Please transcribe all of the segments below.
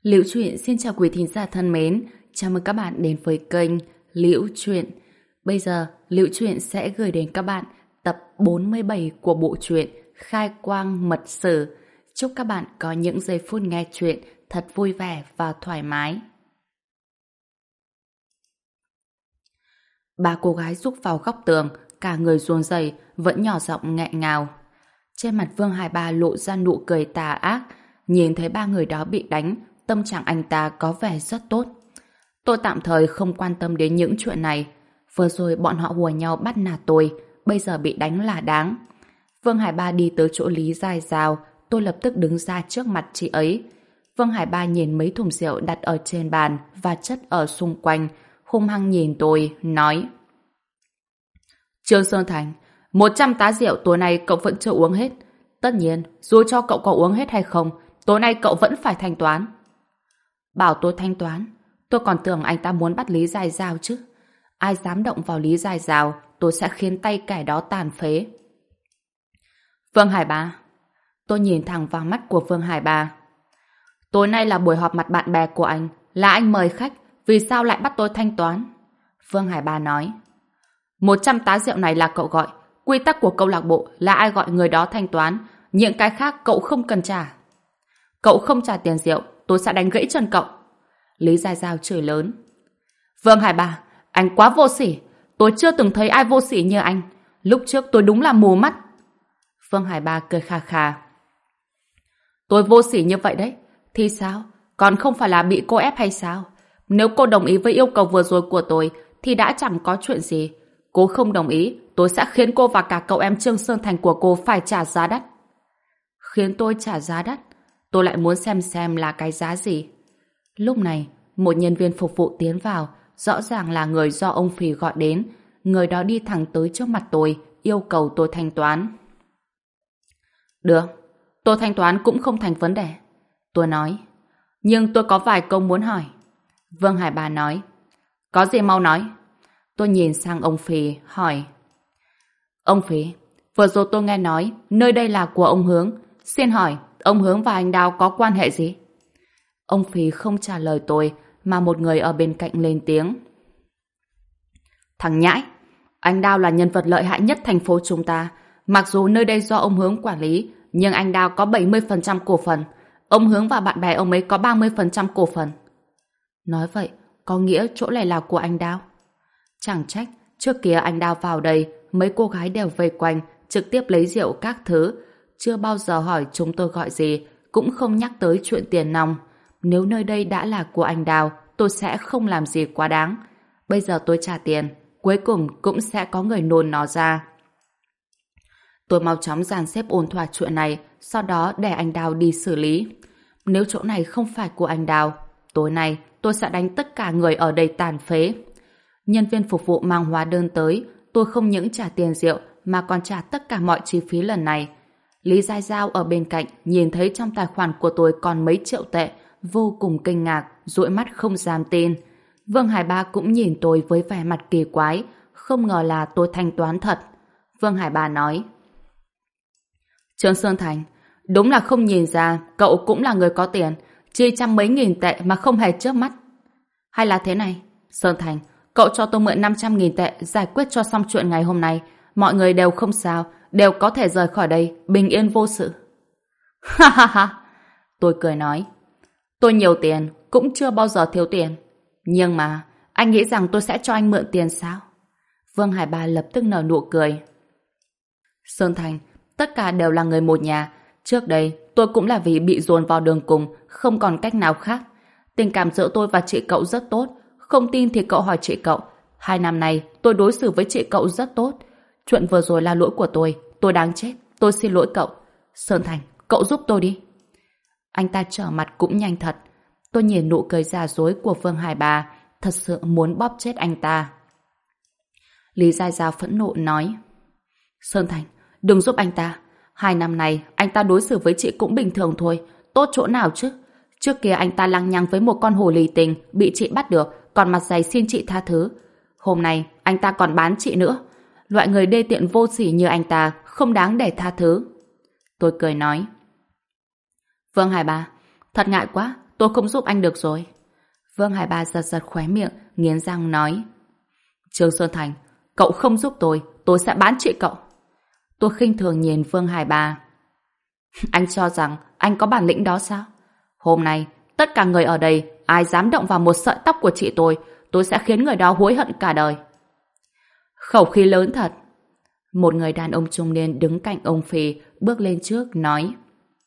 Liễu Chuyện xin chào quý thính giả thân mến, chào mừng các bạn đến với kênh Liễu Chuyện. Bây giờ, Liễu Chuyện sẽ gửi đến các bạn tập 47 của bộ truyện Khai Quang Mật Sử. Chúc các bạn có những giây phút nghe chuyện thật vui vẻ và thoải mái. Ba cô gái rúc vào góc tường, cả người run rẩy, vẫn nhỏ giọng nghẹn ngào. Trên mặt Vương Hải Ba lộ ra nụ cười tà ác, nhìn thấy ba người đó bị đánh, tâm trạng anh ta có vẻ rất tốt. Tôi tạm thời không quan tâm đến những chuyện này. Vừa rồi bọn họ hùa nhau bắt nạt tôi, bây giờ bị đánh là đáng. Vương Hải Ba đi tới chỗ Lý Giai Giao, tôi lập tức đứng ra trước mặt chị ấy. Vương Hải Ba nhìn mấy thùng rượu đặt ở trên bàn và chất ở xung quanh, hung hăng nhìn tôi, nói: Trương Sơn Thành, 100 tá rượu tối nay cậu vẫn chưa uống hết. Tất nhiên, dù cho cậu có uống hết hay không, tối nay cậu vẫn phải thanh toán. Bảo tôi thanh toán? Tôi còn tưởng anh ta muốn bắt Lý Giai Giao chứ. Ai dám động vào Lý Giai Giao, tôi sẽ khiến tay kẻ đó tàn phế. Vương Hải Ba. Tôi nhìn thẳng vào mắt của Vương Hải Ba. Tối nay là buổi họp mặt bạn bè của anh, là anh mời khách, vì sao lại bắt tôi thanh toán? Vương Hải Ba nói: 100 tá rượu này là cậu gọi, quy tắc của câu lạc bộ là ai gọi người đó thanh toán, những cái khác cậu không cần trả. Cậu không trả tiền rượu, tôi sẽ đánh gãy chân cậu. Lý Giai Giao chửi lớn. Vương Hải Ba, anh quá vô sỉ, tôi chưa từng thấy ai vô sỉ như anh. Lúc trước tôi đúng là mù mắt. Vương Hải Ba cười khà khà. Tôi vô sỉ như vậy đấy, thì sao? Còn không phải là bị cô ép hay sao? Nếu cô đồng ý với yêu cầu vừa rồi của tôi thì đã chẳng có chuyện gì. Cô không đồng ý, tôi sẽ khiến cô và cả cậu em Trương Sơn Thành của cô phải trả giá đắt. Khiến tôi trả giá đắt? Tôi lại muốn xem là cái giá gì. Lúc này, một nhân viên phục vụ tiến vào, rõ ràng là người do ông Phì gọi đến. Người đó đi thẳng tới trước mặt tôi, yêu cầu tôi thanh toán. Được, tôi thanh toán cũng không thành vấn đề. Tôi nói. Nhưng tôi có vài câu muốn hỏi. Vương Hải Ba nói. Có gì mau nói. Tôi nhìn sang ông Phì, hỏi. Ông Phì, vừa rồi tôi nghe nói nơi đây là của ông Hướng. Xin hỏi, ông Hướng và anh Đào có quan hệ gì? Ông Phì không trả lời tôi, mà một người ở bên cạnh lên tiếng. Thằng nhãi, anh Đào là nhân vật lợi hại nhất thành phố chúng ta. Mặc dù nơi đây do ông Hướng quản lý, nhưng anh Đào có 70% cổ phần. Ông Hướng và bạn bè ông ấy có 30% cổ phần. Nói vậy, có nghĩa chỗ này là của anh Đào. Chẳng trách, trước kia anh Đào vào đây, mấy cô gái đều vây quanh, trực tiếp lấy rượu các thứ. Chưa bao giờ hỏi chúng tôi gọi gì, cũng không nhắc tới chuyện tiền nong. Nếu nơi đây đã là của anh Đào, tôi sẽ không làm gì quá đáng. Bây giờ tôi trả tiền, cuối cùng cũng sẽ có người nôn nó ra. Tôi mau chóng dàn xếp ổn thỏa chuyện này, sau đó để anh Đào đi xử lý. Nếu chỗ này không phải của anh Đào, tối nay tôi sẽ đánh tất cả người ở đây tàn phế. Nhân viên phục vụ mang hóa đơn tới, tôi không những trả tiền rượu mà còn trả tất cả mọi chi phí lần này. Lý Giai Giao ở bên cạnh nhìn thấy trong tài khoản của tôi còn mấy triệu tệ, vô cùng kinh ngạc, dụi mắt không dám tin. Vương Hải Ba cũng nhìn tôi với vẻ mặt kỳ quái, không ngờ là tôi thanh toán thật. Vương Hải Ba nói. Trương Sơn Thành, đúng là không nhìn ra cậu cũng là người có tiền, chi trăm mấy nghìn tệ mà không hề chớp mắt. Hay là thế này, Sơn Thành, cậu cho tôi mượn 500.000 tệ giải quyết cho xong chuyện ngày hôm nay. Mọi người đều không sao, đều có thể rời khỏi đây, bình yên vô sự. Ha ha ha, tôi cười nói. Tôi nhiều tiền, cũng chưa bao giờ thiếu tiền. Nhưng mà, anh nghĩ rằng tôi sẽ cho anh mượn tiền sao? Vương Hải Ba lập tức nở nụ cười. Sơn Thành, tất cả đều là người một nhà. Trước đây, tôi cũng là vì bị dồn vào đường cùng, không còn cách nào khác. Tình cảm giữa tôi và chị cậu rất tốt. Không tin thì cậu hỏi chị cậu. 2 năm nay, tôi đối xử với chị cậu rất tốt. Chuyện vừa rồi là lỗi của tôi đáng chết, tôi xin lỗi cậu. Sơn Thành, cậu giúp tôi đi. Anh ta trở mặt cũng nhanh thật. Tôi nhìn nụ cười giả dối của Vương Hải Ba, thật sự muốn bóp chết anh ta. Lý Giai Giao phẫn nộ nói. Sơn Thành, đừng giúp anh ta. 2 năm nay, anh ta đối xử với chị cũng bình thường thôi, tốt chỗ nào chứ? Trước kia anh ta lăng nhăng với một con hồ ly tinh, bị chị bắt được, còn mặt dày xin chị tha thứ. Hôm nay, anh ta còn bán chị nữa. Loại người đê tiện vô sỉ như anh ta không đáng để tha thứ. Tôi cười nói. Vương Hải Ba, thật ngại quá, tôi không giúp anh được rồi. Vương Hải Ba giật giật khóe miệng, nghiến răng nói. Trương Xuân Thành, cậu không giúp tôi sẽ bán chị cậu. Tôi khinh thường nhìn Vương Hải Ba. Anh cho rằng anh có bản lĩnh đó sao? Hôm nay, tất cả người ở đây, ai dám động vào một sợi tóc của chị tôi sẽ khiến người đó hối hận cả đời. Khẩu khí lớn thật. Một người đàn ông trung niên đứng cạnh ông Phi bước lên trước nói.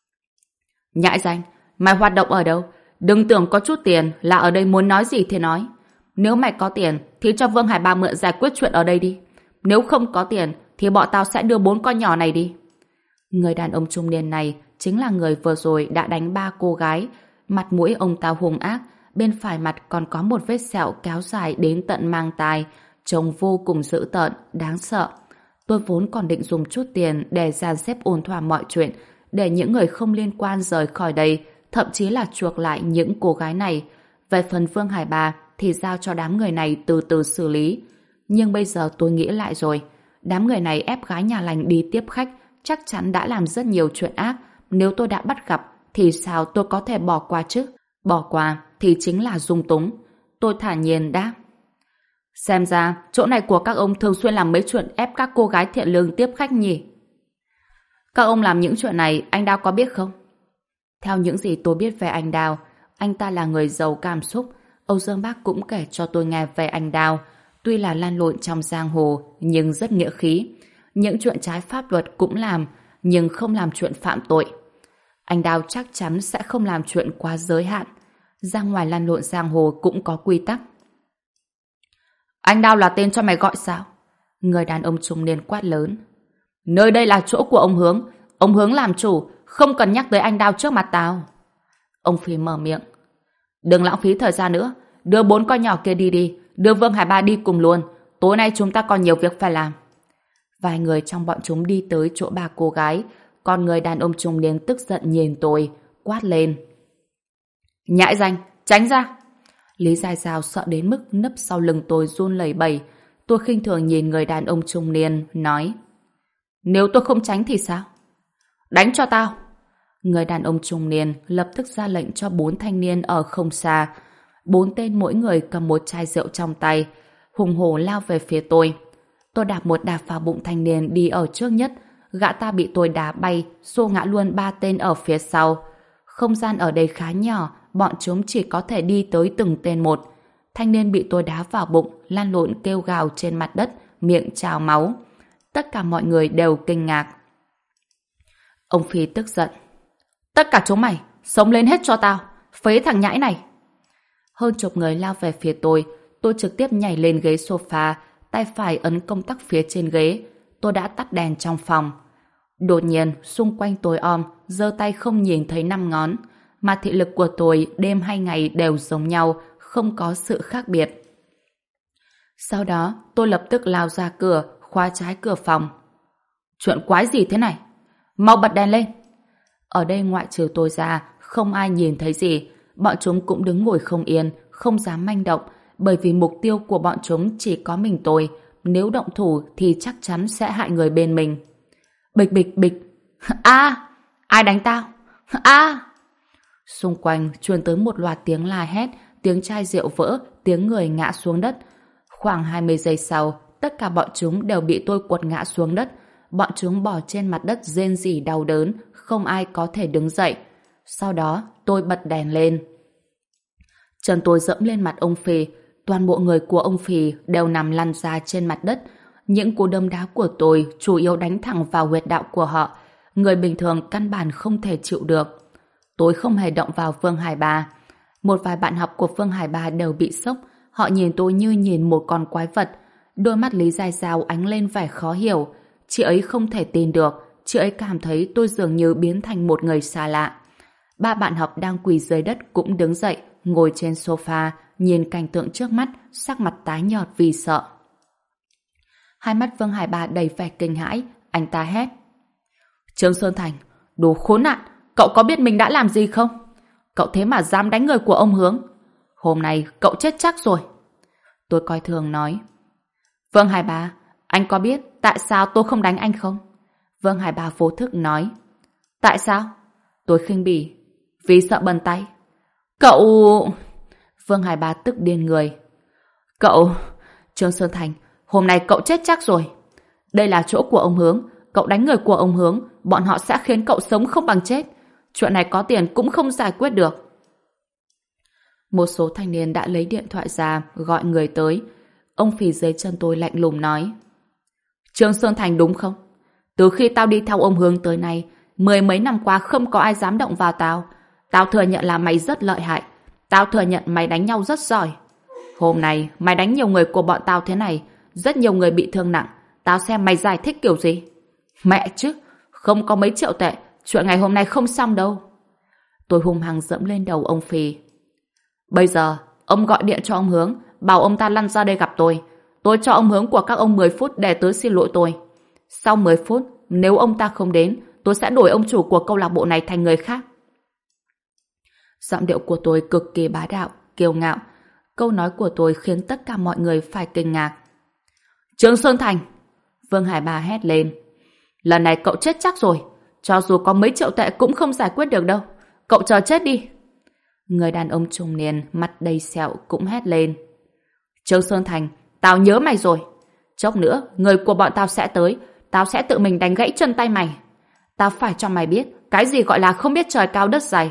Nhãi danh, mày hoạt động ở đâu? Đừng tưởng có chút tiền là ở đây muốn nói gì thì nói. Nếu mày có tiền thì cho Vương Hải Ba mượn giải quyết chuyện ở đây đi. Nếu không có tiền thì bọn tao sẽ đưa 4 con nhỏ này đi. Người đàn ông trung niên này chính là người vừa rồi đã đánh 3 cô gái. Mặt mũi ông ta hung ác, bên phải mặt còn có một vết sẹo kéo dài đến tận mang tai, trông vô cùng dữ tợn, đáng sợ. Tôi vốn còn định dùng chút tiền để dàn xếp ổn thỏa mọi chuyện, để những người không liên quan rời khỏi đây, thậm chí là chuộc lại những cô gái này. Về phần Vương Hải Ba thì giao cho đám người này từ từ xử lý. Nhưng bây giờ tôi nghĩ lại rồi, đám người này ép gái nhà lành đi tiếp khách, chắc chắn đã làm rất nhiều chuyện ác. Nếu tôi đã bắt gặp thì sao tôi có thể bỏ qua chứ? Bỏ qua thì chính là dung túng. Tôi thản nhiên đáp. Xem ra chỗ này của các ông thường xuyên làm mấy chuyện ép các cô gái thiện lương tiếp khách nhỉ? Các ông làm những chuyện này anh Đao có biết không? Theo những gì tôi biết về anh Đao, anh ta là người giàu cảm xúc. Âu Dương Bác cũng kể cho tôi nghe về anh Đao. Tuy là lăn lộn trong giang hồ nhưng rất nghĩa khí. Những chuyện trái pháp luật cũng làm, nhưng không làm chuyện phạm tội. Anh Đao chắc chắn sẽ không làm chuyện quá giới hạn. Ra ngoài lăn lộn giang hồ cũng có quy tắc. Anh Đao là tên cho mày gọi sao? Người đàn ông trung niên quát lớn. Nơi đây là chỗ của ông Hướng làm chủ, không cần nhắc tới anh Đao trước mặt tao. Ông Phi mở miệng. Đừng lãng phí thời gian nữa, đưa 4 con nhỏ kia đi, đưa Vương Hải Ba đi cùng luôn. Tối nay chúng ta còn nhiều việc phải làm. Vài người trong bọn chúng đi tới chỗ 3 cô gái, còn người đàn ông trung niên tức giận nhìn tôi, quát lên. Nhãi danh, tránh ra! Lý Giai Giao sợ đến mức nấp sau lưng tôi run lẩy bẩy. Tôi khinh thường nhìn người đàn ông trung niên, nói. Nếu tôi không tránh thì sao? Đánh cho tao! Người đàn ông trung niên lập tức ra lệnh cho 4 thanh niên ở không xa. 4 tên mỗi người cầm một chai rượu trong tay, hùng hổ lao về phía tôi. Tôi đạp một đạp vào bụng thanh niên đi ở trước nhất, gã ta bị tôi đá bay, xô ngã luôn 3 tên ở phía sau. Không gian ở đây khá nhỏ, bọn chúng chỉ có thể đi tới từng tên một. Thanh niên bị tôi đá vào bụng, lăn lộn kêu gào trên mặt đất, miệng trào máu. Tất cả mọi người đều kinh ngạc. Ông Phi tức giận. Tất cả chúng mày, sống lên hết cho tao, phế thằng nhãi này. Hơn chục người lao về phía tôi trực tiếp nhảy lên ghế sofa, tay phải ấn công tắc phía trên ghế. Tôi đã tắt đèn trong phòng. Đột nhiên, xung quanh tối om, giơ tay không nhìn thấy 5 ngón. Mà thị lực của tôi đêm hay ngày đều giống nhau, không có sự khác biệt. Sau đó, tôi lập tức lao ra cửa, khóa trái cửa phòng. Chuyện quái gì thế này? Mau bật đèn lên! Ở đây ngoại trừ tôi ra, không ai nhìn thấy gì. Bọn chúng cũng đứng ngồi không yên, không dám manh động, bởi vì mục tiêu của bọn chúng chỉ có mình tôi. Nếu động thủ thì chắc chắn sẽ hại người bên mình. Bịch bịch bịch. A! Ai đánh tao? A! Xung quanh truyền tới một loạt tiếng la hét, tiếng chai rượu vỡ, tiếng người ngã xuống đất. Khoảng 20 giây sau, tất cả bọn chúng đều bị tôi quật ngã xuống đất. Bọn chúng bò trên mặt đất rên rỉ đau đớn, không ai có thể đứng dậy. Sau đó, tôi bật đèn lên. Chân tôi dẫm lên mặt ông Phi. Toàn bộ người của ông Phi đều nằm lăn ra trên mặt đất. Những cú đấm đá của tôi chủ yếu đánh thẳng vào huyệt đạo của họ. Người bình thường căn bản không thể chịu được. Tôi không hề động vào Vương Hải Ba. Một vài bạn học của Vương Hải Ba đều bị sốc. Họ nhìn tôi như nhìn một con quái vật. Đôi mắt Lý Giai Giao ánh lên vẻ khó hiểu. Chị ấy không thể tin được. Chị ấy cảm thấy tôi dường như biến thành một người xa lạ. 3 bạn học đang quỳ dưới đất cũng đứng dậy, ngồi trên sofa, nhìn cảnh tượng trước mắt, sắc mặt tái nhợt vì sợ. Hai mắt Vương Hải Ba đầy vẻ kinh hãi, anh ta hét. Trương Xuân Thành, đồ khốn nạn, cậu có biết mình đã làm gì không? Cậu thế mà dám đánh người của ông Hướng. Hôm nay cậu chết chắc rồi. Tôi coi thường nói. Vương Hải Ba, anh có biết tại sao tôi không đánh anh không? Vương Hải Ba vô thức nói. Tại sao? Tôi khinh bỉ. Vì sợ bẩn tay. Cậu... Vương Hải Ba tức điên người. Cậu... Trương Sơn Thành, hôm nay cậu chết chắc rồi. Đây là chỗ của ông Hướng. Cậu đánh người của ông Hướng, bọn họ sẽ khiến cậu sống không bằng chết. Chuyện này có tiền cũng không giải quyết được. Một số thanh niên đã lấy điện thoại ra, gọi người tới. Ông Phì dưới chân tôi lạnh lùng nói. Trương Sơn Thành đúng không? Từ khi tao đi theo ông Hướng tới nay, 10 mấy năm qua không có ai dám động vào tao. Tao thừa nhận là mày rất lợi hại. Tao thừa nhận mày đánh nhau rất giỏi. Hôm nay mày đánh nhiều người của bọn tao thế này, rất nhiều người bị thương nặng. Tao xem mày giải thích kiểu gì. Mẹ chứ, không có mấy triệu tệ, chuyện ngày hôm nay không xong đâu. Tôi hung hăng dẫm lên đầu ông Phì. Bây giờ, ông gọi điện cho ông Hướng, bảo ông ta lăn ra đây gặp tôi. Tôi cho ông Hướng của các ông 10 phút để tới xin lỗi tôi. Sau 10 phút, nếu ông ta không đến, tôi sẽ đổi ông chủ của câu lạc bộ này thành người khác. Giọng điệu của tôi cực kỳ bá đạo, kiêu ngạo. Câu nói của tôi khiến tất cả mọi người phải kinh ngạc. Trương Sơn Thành! Vương Hải Ba hét lên. Lần này cậu chết chắc rồi. Cho dù có mấy triệu tệ cũng không giải quyết được đâu. Cậu chờ chết đi. Người đàn ông trung niên, mặt đầy sẹo cũng hét lên. Trương Sơn Thành, tao nhớ mày rồi. Chốc nữa, người của bọn tao sẽ tới. Tao sẽ tự mình đánh gãy chân tay mày. Tao phải cho mày biết cái gì gọi là không biết trời cao đất dày.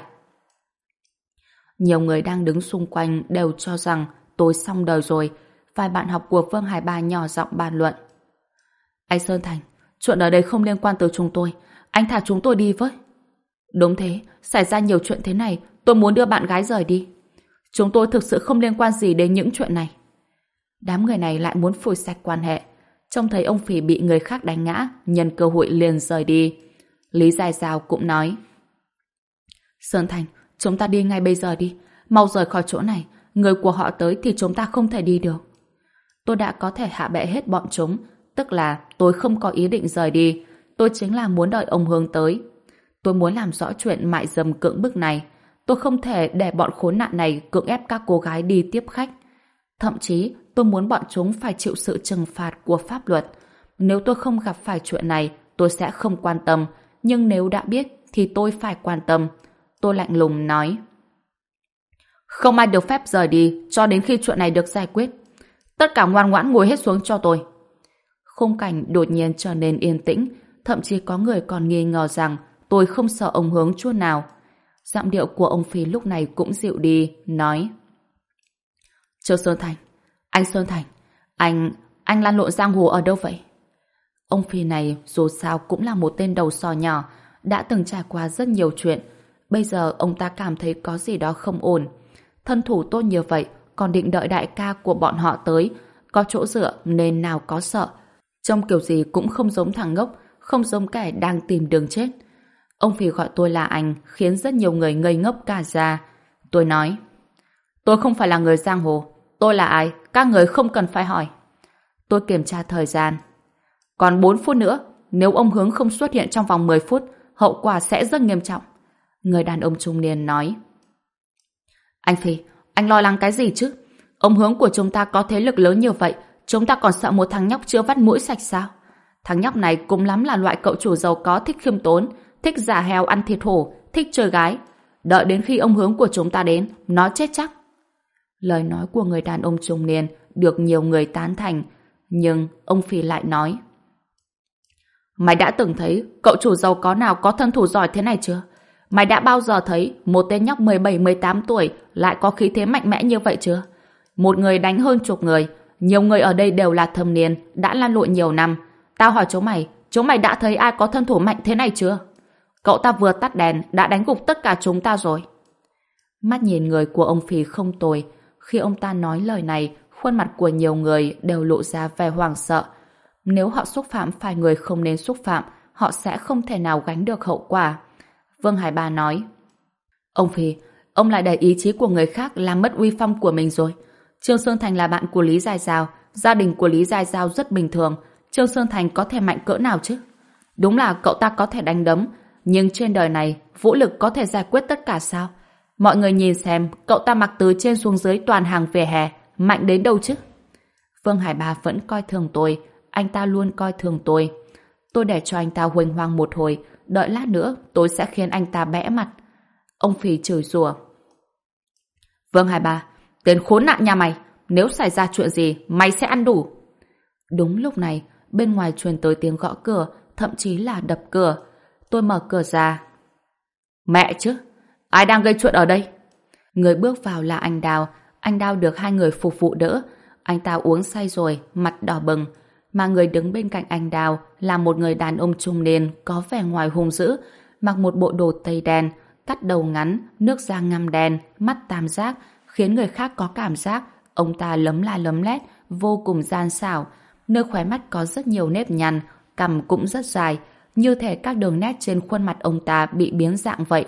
Nhiều người đang đứng xung quanh đều cho rằng tôi xong đời rồi. Vài bạn học của Vương Hải Ba nhỏ giọng bàn luận. Anh Sơn Thành, chuyện ở đây không liên quan tới chúng tôi. Anh thả chúng tôi đi với. Đúng thế, xảy ra nhiều chuyện thế này, tôi muốn đưa bạn gái rời đi. Chúng tôi thực sự không liên quan gì đến những chuyện này. Đám người này lại muốn phủi sạch quan hệ. Trông thấy ông Phì bị người khác đánh ngã, nhân cơ hội liền rời đi. Lý Dài Giao cũng nói. Sơn Thành, chúng ta đi ngay bây giờ đi. Mau rời khỏi chỗ này. Người của họ tới thì chúng ta không thể đi được. Tôi đã có thể hạ bệ hết bọn chúng. Tức là tôi không có ý định rời đi. Tôi chính là muốn đợi ông Hướng tới. Tôi muốn làm rõ chuyện mại dâm cưỡng bức này. Tôi không thể để bọn khốn nạn này cưỡng ép các cô gái đi tiếp khách. Thậm chí tôi muốn bọn chúng phải chịu sự trừng phạt của pháp luật. Nếu tôi không gặp phải chuyện này, tôi sẽ không quan tâm. Nhưng nếu đã biết thì tôi phải quan tâm. Tôi lạnh lùng nói. Không ai được phép rời đi cho đến khi chuyện này được giải quyết. Tất cả ngoan ngoãn ngồi hết xuống cho tôi. Khung cảnh đột nhiên trở nên yên tĩnh. Thậm chí có người còn nghi ngờ rằng tôi không sợ ông Hướng chút nào. Giọng điệu của ông Phi lúc này cũng dịu đi, nói. Trương Sơn Thành, anh Sơn Thành, anh lăn lộn giang hồ ở đâu vậy? Ông Phi này dù sao cũng là một tên đầu sò nhỏ, đã từng trải qua rất nhiều chuyện. Bây giờ ông ta cảm thấy có gì đó không ổn. Thân thủ tốt như vậy, còn định đợi đại ca của bọn họ tới, có chỗ dựa nên nào có sợ. Trông kiểu gì cũng không giống thằng ngốc, không giống kẻ đang tìm đường chết. Ông Phi gọi tôi là anh, khiến rất nhiều người ngây ngốc cả ra. Tôi nói, tôi không phải là người giang hồ. Tôi là ai? Các người không cần phải hỏi. Tôi kiểm tra thời gian. Còn 4 phút nữa, nếu ông Hướng không xuất hiện trong vòng 10 phút, hậu quả sẽ rất nghiêm trọng. Người đàn ông trung niên nói. Anh Phi, anh lo lắng cái gì chứ? Ông Hướng của chúng ta có thế lực lớn như vậy, chúng ta còn sợ một thằng nhóc chưa vắt mũi sạch sao? Thằng nhóc này cũng lắm là loại cậu chủ giàu có thích khiêm tốn, thích giả heo ăn thịt hổ, thích chơi gái. Đợi đến khi ông Hướng của chúng ta đến, nó chết chắc. Lời nói của người đàn ông trung niên được nhiều người tán thành, nhưng ông Phi lại nói. Mày đã từng thấy cậu chủ giàu có nào có thân thủ giỏi thế này chưa? Mày đã bao giờ thấy một tên nhóc 17-18 tuổi lại có khí thế mạnh mẽ như vậy chưa? Một người đánh hơn chục người, nhiều người ở đây đều là thâm niên, đã lăn lộn nhiều năm. Tao hỏi chúng mày đã thấy ai có thân thủ mạnh thế này chưa? Cậu ta vừa tắt đèn đã đánh gục tất cả chúng ta rồi. Mắt nhìn người của ông Phi không tồi. Khi ông ta nói lời này, khuôn mặt của nhiều người đều lộ ra vẻ hoảng sợ. Nếu họ xúc phạm phải người không nên xúc phạm, họ sẽ không thể nào gánh được hậu quả. Vương Hải Ba nói. Ông Phi, ông lại để ý chí của người khác làm mất uy phong của mình rồi. Trương Sơn Thành là bạn của Lý Dài Giao, gia đình của Lý Dài Giao rất bình thường. Trương Sơn Thành có thể mạnh cỡ nào chứ? Đúng là cậu ta có thể đánh đấm, nhưng trên đời này, vũ lực có thể giải quyết tất cả sao? Mọi người nhìn xem, cậu ta mặc từ trên xuống dưới toàn hàng vỉa hè, mạnh đến đâu chứ? Vương Hải Ba vẫn coi thường tôi, anh ta luôn coi thường tôi. Tôi để cho anh ta huênh hoang một hồi, đợi lát nữa tôi sẽ khiến anh ta bẽ mặt. Ông Phi chửi rủa. Vương Hải Ba, tên khốn nạn nhà mày, nếu xảy ra chuyện gì, mày sẽ ăn đủ. Đúng lúc này, bên ngoài truyền tới tiếng gõ cửa, thậm chí là đập cửa. Tôi mở cửa ra. Mẹ chứ, ai đang gây chuyện ở đây? Người bước vào là anh Đào. Anh Đào được hai người phục vụ đỡ. Anh ta uống say rồi, mặt đỏ bừng. Mà người đứng bên cạnh anh Đào là một người đàn ông trung niên có vẻ ngoài hung dữ, mặc một bộ đồ tây đen, cắt đầu ngắn, nước da ngăm đen, mắt tam giác, khiến người khác có cảm giác ông ta lấm la lấm lét, vô cùng gian xảo. Nơi khóe mắt có rất nhiều nếp nhăn, cằm cũng rất dài, như thể các đường nét trên khuôn mặt ông ta bị biến dạng vậy.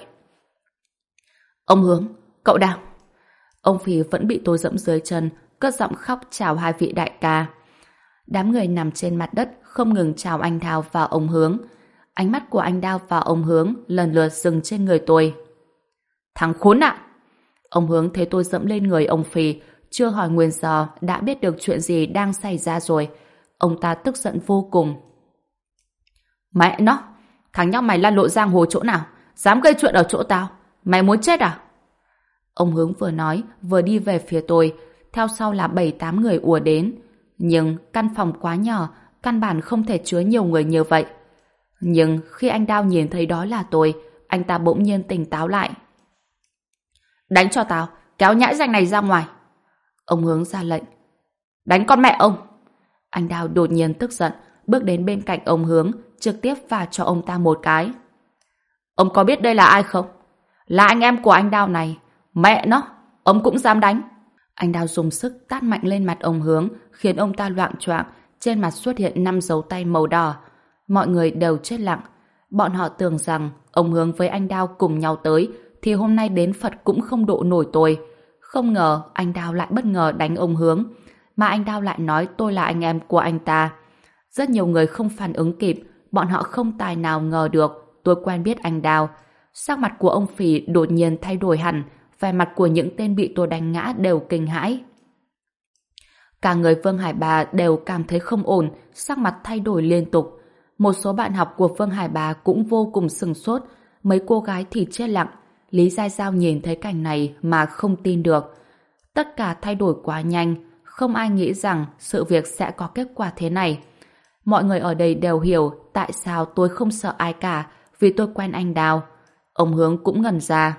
Ông Hướng, cậu Đào. Ông Phì vẫn bị tôi dẫm dưới chân, cất giọng khóc chào hai vị đại ca. Đám người nằm trên mặt đất không ngừng chào anh Đào và ông Hướng. Ánh mắt của anh Đào và ông Hướng lần lượt dừng trên người tôi. Thằng khốn nạn! Ông Hướng thấy tôi dẫm lên người ông Phì, chưa hỏi nguyên do đã biết được chuyện gì đang xảy ra rồi. Ông ta tức giận vô cùng. Mẹ nó! Thằng nhóc mày lăn lộn giang hồ chỗ nào? Dám gây chuyện ở chỗ tao? Mày muốn chết à? Ông Hướng vừa nói vừa đi về phía tôi, theo sau là 7-8 người ùa đến. Nhưng căn phòng quá nhỏ, căn bản không thể chứa nhiều người như vậy. Nhưng khi anh Đao nhìn thấy đó là tôi, anh ta bỗng nhiên tỉnh táo lại. Đánh cho tao, kéo nhãi ranh này ra ngoài. Ông Hướng ra lệnh. Đánh con mẹ ông! Anh Đao đột nhiên tức giận, bước đến bên cạnh ông Hướng, trực tiếp vả cho ông ta một cái. Ông có biết đây là ai không? Là anh em của anh Đao này. Mẹ nó, ông cũng dám đánh. Anh Đao dùng sức tát mạnh lên mặt ông Hướng, khiến ông ta loạng choạng, trên mặt xuất hiện 5 dấu tay màu đỏ. Mọi người đều chết lặng. Bọn họ tưởng rằng ông Hướng với anh Đao cùng nhau tới, thì hôm nay đến Phật cũng không độ nổi tôi. Không ngờ anh Đao lại bất ngờ đánh ông Hướng, mà anh Đao lại nói tôi là anh em của anh ta. Rất nhiều người không phản ứng kịp, bọn họ không tài nào ngờ được tôi quen biết anh Đao. Sắc mặt của ông Phì đột nhiên thay đổi hẳn, vẻ mặt của những tên bị tôi đánh ngã đều kinh hãi. Cả người Vương Hải Bà đều cảm thấy không ổn, sắc mặt thay đổi liên tục. Một số bạn học của Vương Hải Bà cũng vô cùng sửng sốt, mấy cô gái thì chết lặng. Lý Giai Giao nhìn thấy cảnh này mà không tin được. Tất cả thay đổi quá nhanh, không ai nghĩ rằng sự việc sẽ có kết quả thế này. Mọi người ở đây đều hiểu tại sao tôi không sợ ai cả, vì tôi quen anh Đào. Ông Hướng cũng ngẩn ra.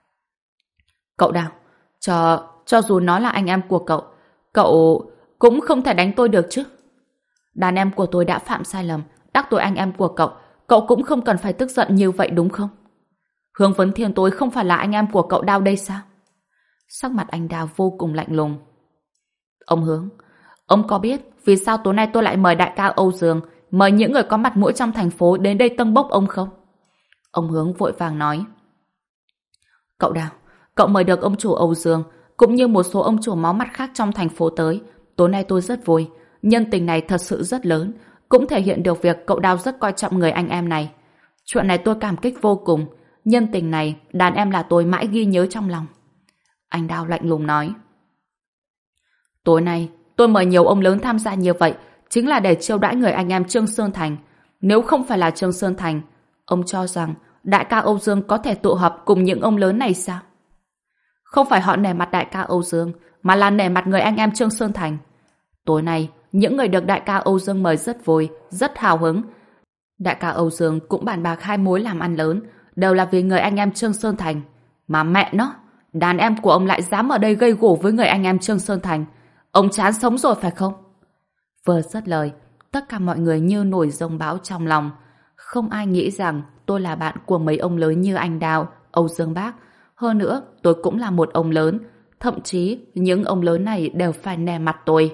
Cậu Đào, cho dù nó là anh em của cậu cũng không thể đánh tôi được chứ. Đàn em của tôi đã phạm sai lầm, đắc tội anh em của cậu cũng không cần phải tức giận như vậy đúng không? Hướng Vấn Thiên tôi không phải là anh em của cậu Đào đây sao? Sắc mặt anh Đào vô cùng lạnh lùng. Ông Hướng, ông có biết vì sao tối nay tôi lại mời đại ca Âu Dương, mời những người có mặt mũi trong thành phố đến đây tâng bốc ông không? Ông Hướng vội vàng nói. Cậu Đào, cậu mời được ông chủ Âu Dương, cũng như một số ông chủ máu mặt khác trong thành phố tới. Tối nay tôi rất vui, nhân tình này thật sự rất lớn, cũng thể hiện được việc cậu Đào rất coi trọng người anh em này. Chuyện này tôi cảm kích vô cùng, nhân tình này đàn em là tôi mãi ghi nhớ trong lòng. Anh Đào lạnh lùng nói. Tối nay tôi mời nhiều ông lớn tham gia như vậy chính là để chiêu đãi người anh em Trương Sơn Thành. Nếu không phải là Trương Sơn Thành, ông cho rằng đại ca Âu Dương có thể tụ họp cùng những ông lớn này sao? Không phải họ nể mặt đại ca Âu Dương, mà là nể mặt người anh em Trương Sơn Thành. Tối nay, những người được đại ca Âu Dương mời rất vui, rất hào hứng. Đại ca Âu Dương cũng bàn bạc hai mối làm ăn lớn, đều là vì người anh em Trương Sơn Thành. Mà mẹ nó, đàn em của ông lại dám ở đây gây gổ với người anh em Trương Sơn Thành. Ông chán sống rồi phải không? Vừa dứt lời, tất cả mọi người như nổi giông bão trong lòng. Không ai nghĩ rằng tôi là bạn của mấy ông lớn như anh Đào, Âu Dương Bác. Hơn nữa, tôi cũng là một ông lớn. Thậm chí, những ông lớn này đều phải nể mặt tôi.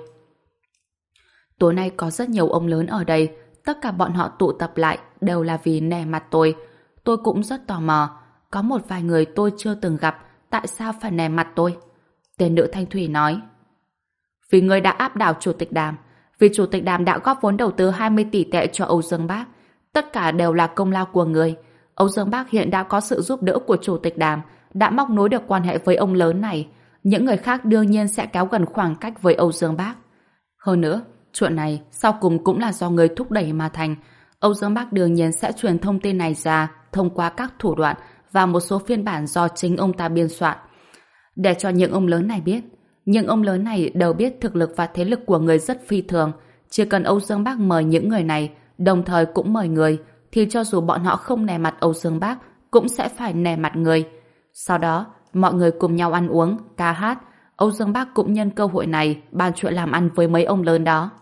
Tối nay có rất nhiều ông lớn ở đây. Tất cả bọn họ tụ tập lại đều là vì nể mặt tôi. Tôi cũng rất tò mò. Có một vài người tôi chưa từng gặp, tại sao phải nể mặt tôi? Tên nữ Thanh Thủy nói. Vì người đã áp đảo Chủ tịch Đàm. Vì Chủ tịch Đàm đã góp vốn đầu tư 20 tỷ tệ cho Âu Dương Bác. Tất cả đều là công lao của người. Âu Dương Bác hiện đã có sự giúp đỡ của Chủ tịch Đàm, đã móc nối được quan hệ với ông lớn này. Những người khác đương nhiên sẽ kéo gần khoảng cách với Âu Dương Bác. Hơn nữa, chuyện này sau cùng cũng là do người thúc đẩy mà thành. Âu Dương Bác đương nhiên sẽ truyền thông tin này ra thông qua các thủ đoạn và một số phiên bản do chính ông ta biên soạn. Để cho những ông lớn này biết. Nhưng ông lớn này đều biết thực lực và thế lực của người rất phi thường. Chỉ cần Âu Dương Bác mời những người này, đồng thời cũng mời người, thì cho dù bọn họ không nể mặt Âu Dương Bác, cũng sẽ phải nể mặt người. Sau đó, mọi người cùng nhau ăn uống, ca hát. Âu Dương Bác cũng nhân cơ hội này bàn chuyện làm ăn với mấy ông lớn đó.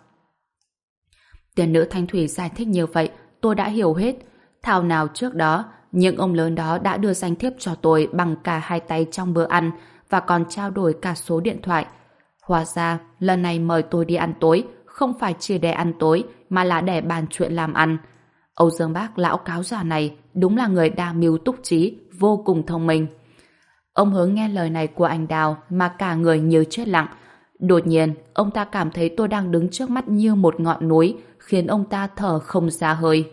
Tiền nữ Thanh Thủy giải thích như vậy, tôi đã hiểu hết. Thảo nào trước đó, những ông lớn đó đã đưa danh thiếp cho tôi bằng cả hai tay trong bữa ăn và còn trao đổi cả số điện thoại. Hóa ra, lần này mời tôi đi ăn tối, không phải chỉ để ăn tối, mà là để bàn chuyện làm ăn. Âu Dương Bác lão cáo già này đúng là người đa mưu túc trí, vô cùng thông minh. Ông Hướng nghe lời này của anh Đào mà cả người như chết lặng. Đột nhiên, ông ta cảm thấy tôi đang đứng trước mắt như một ngọn núi, khiến ông ta thở không ra hơi.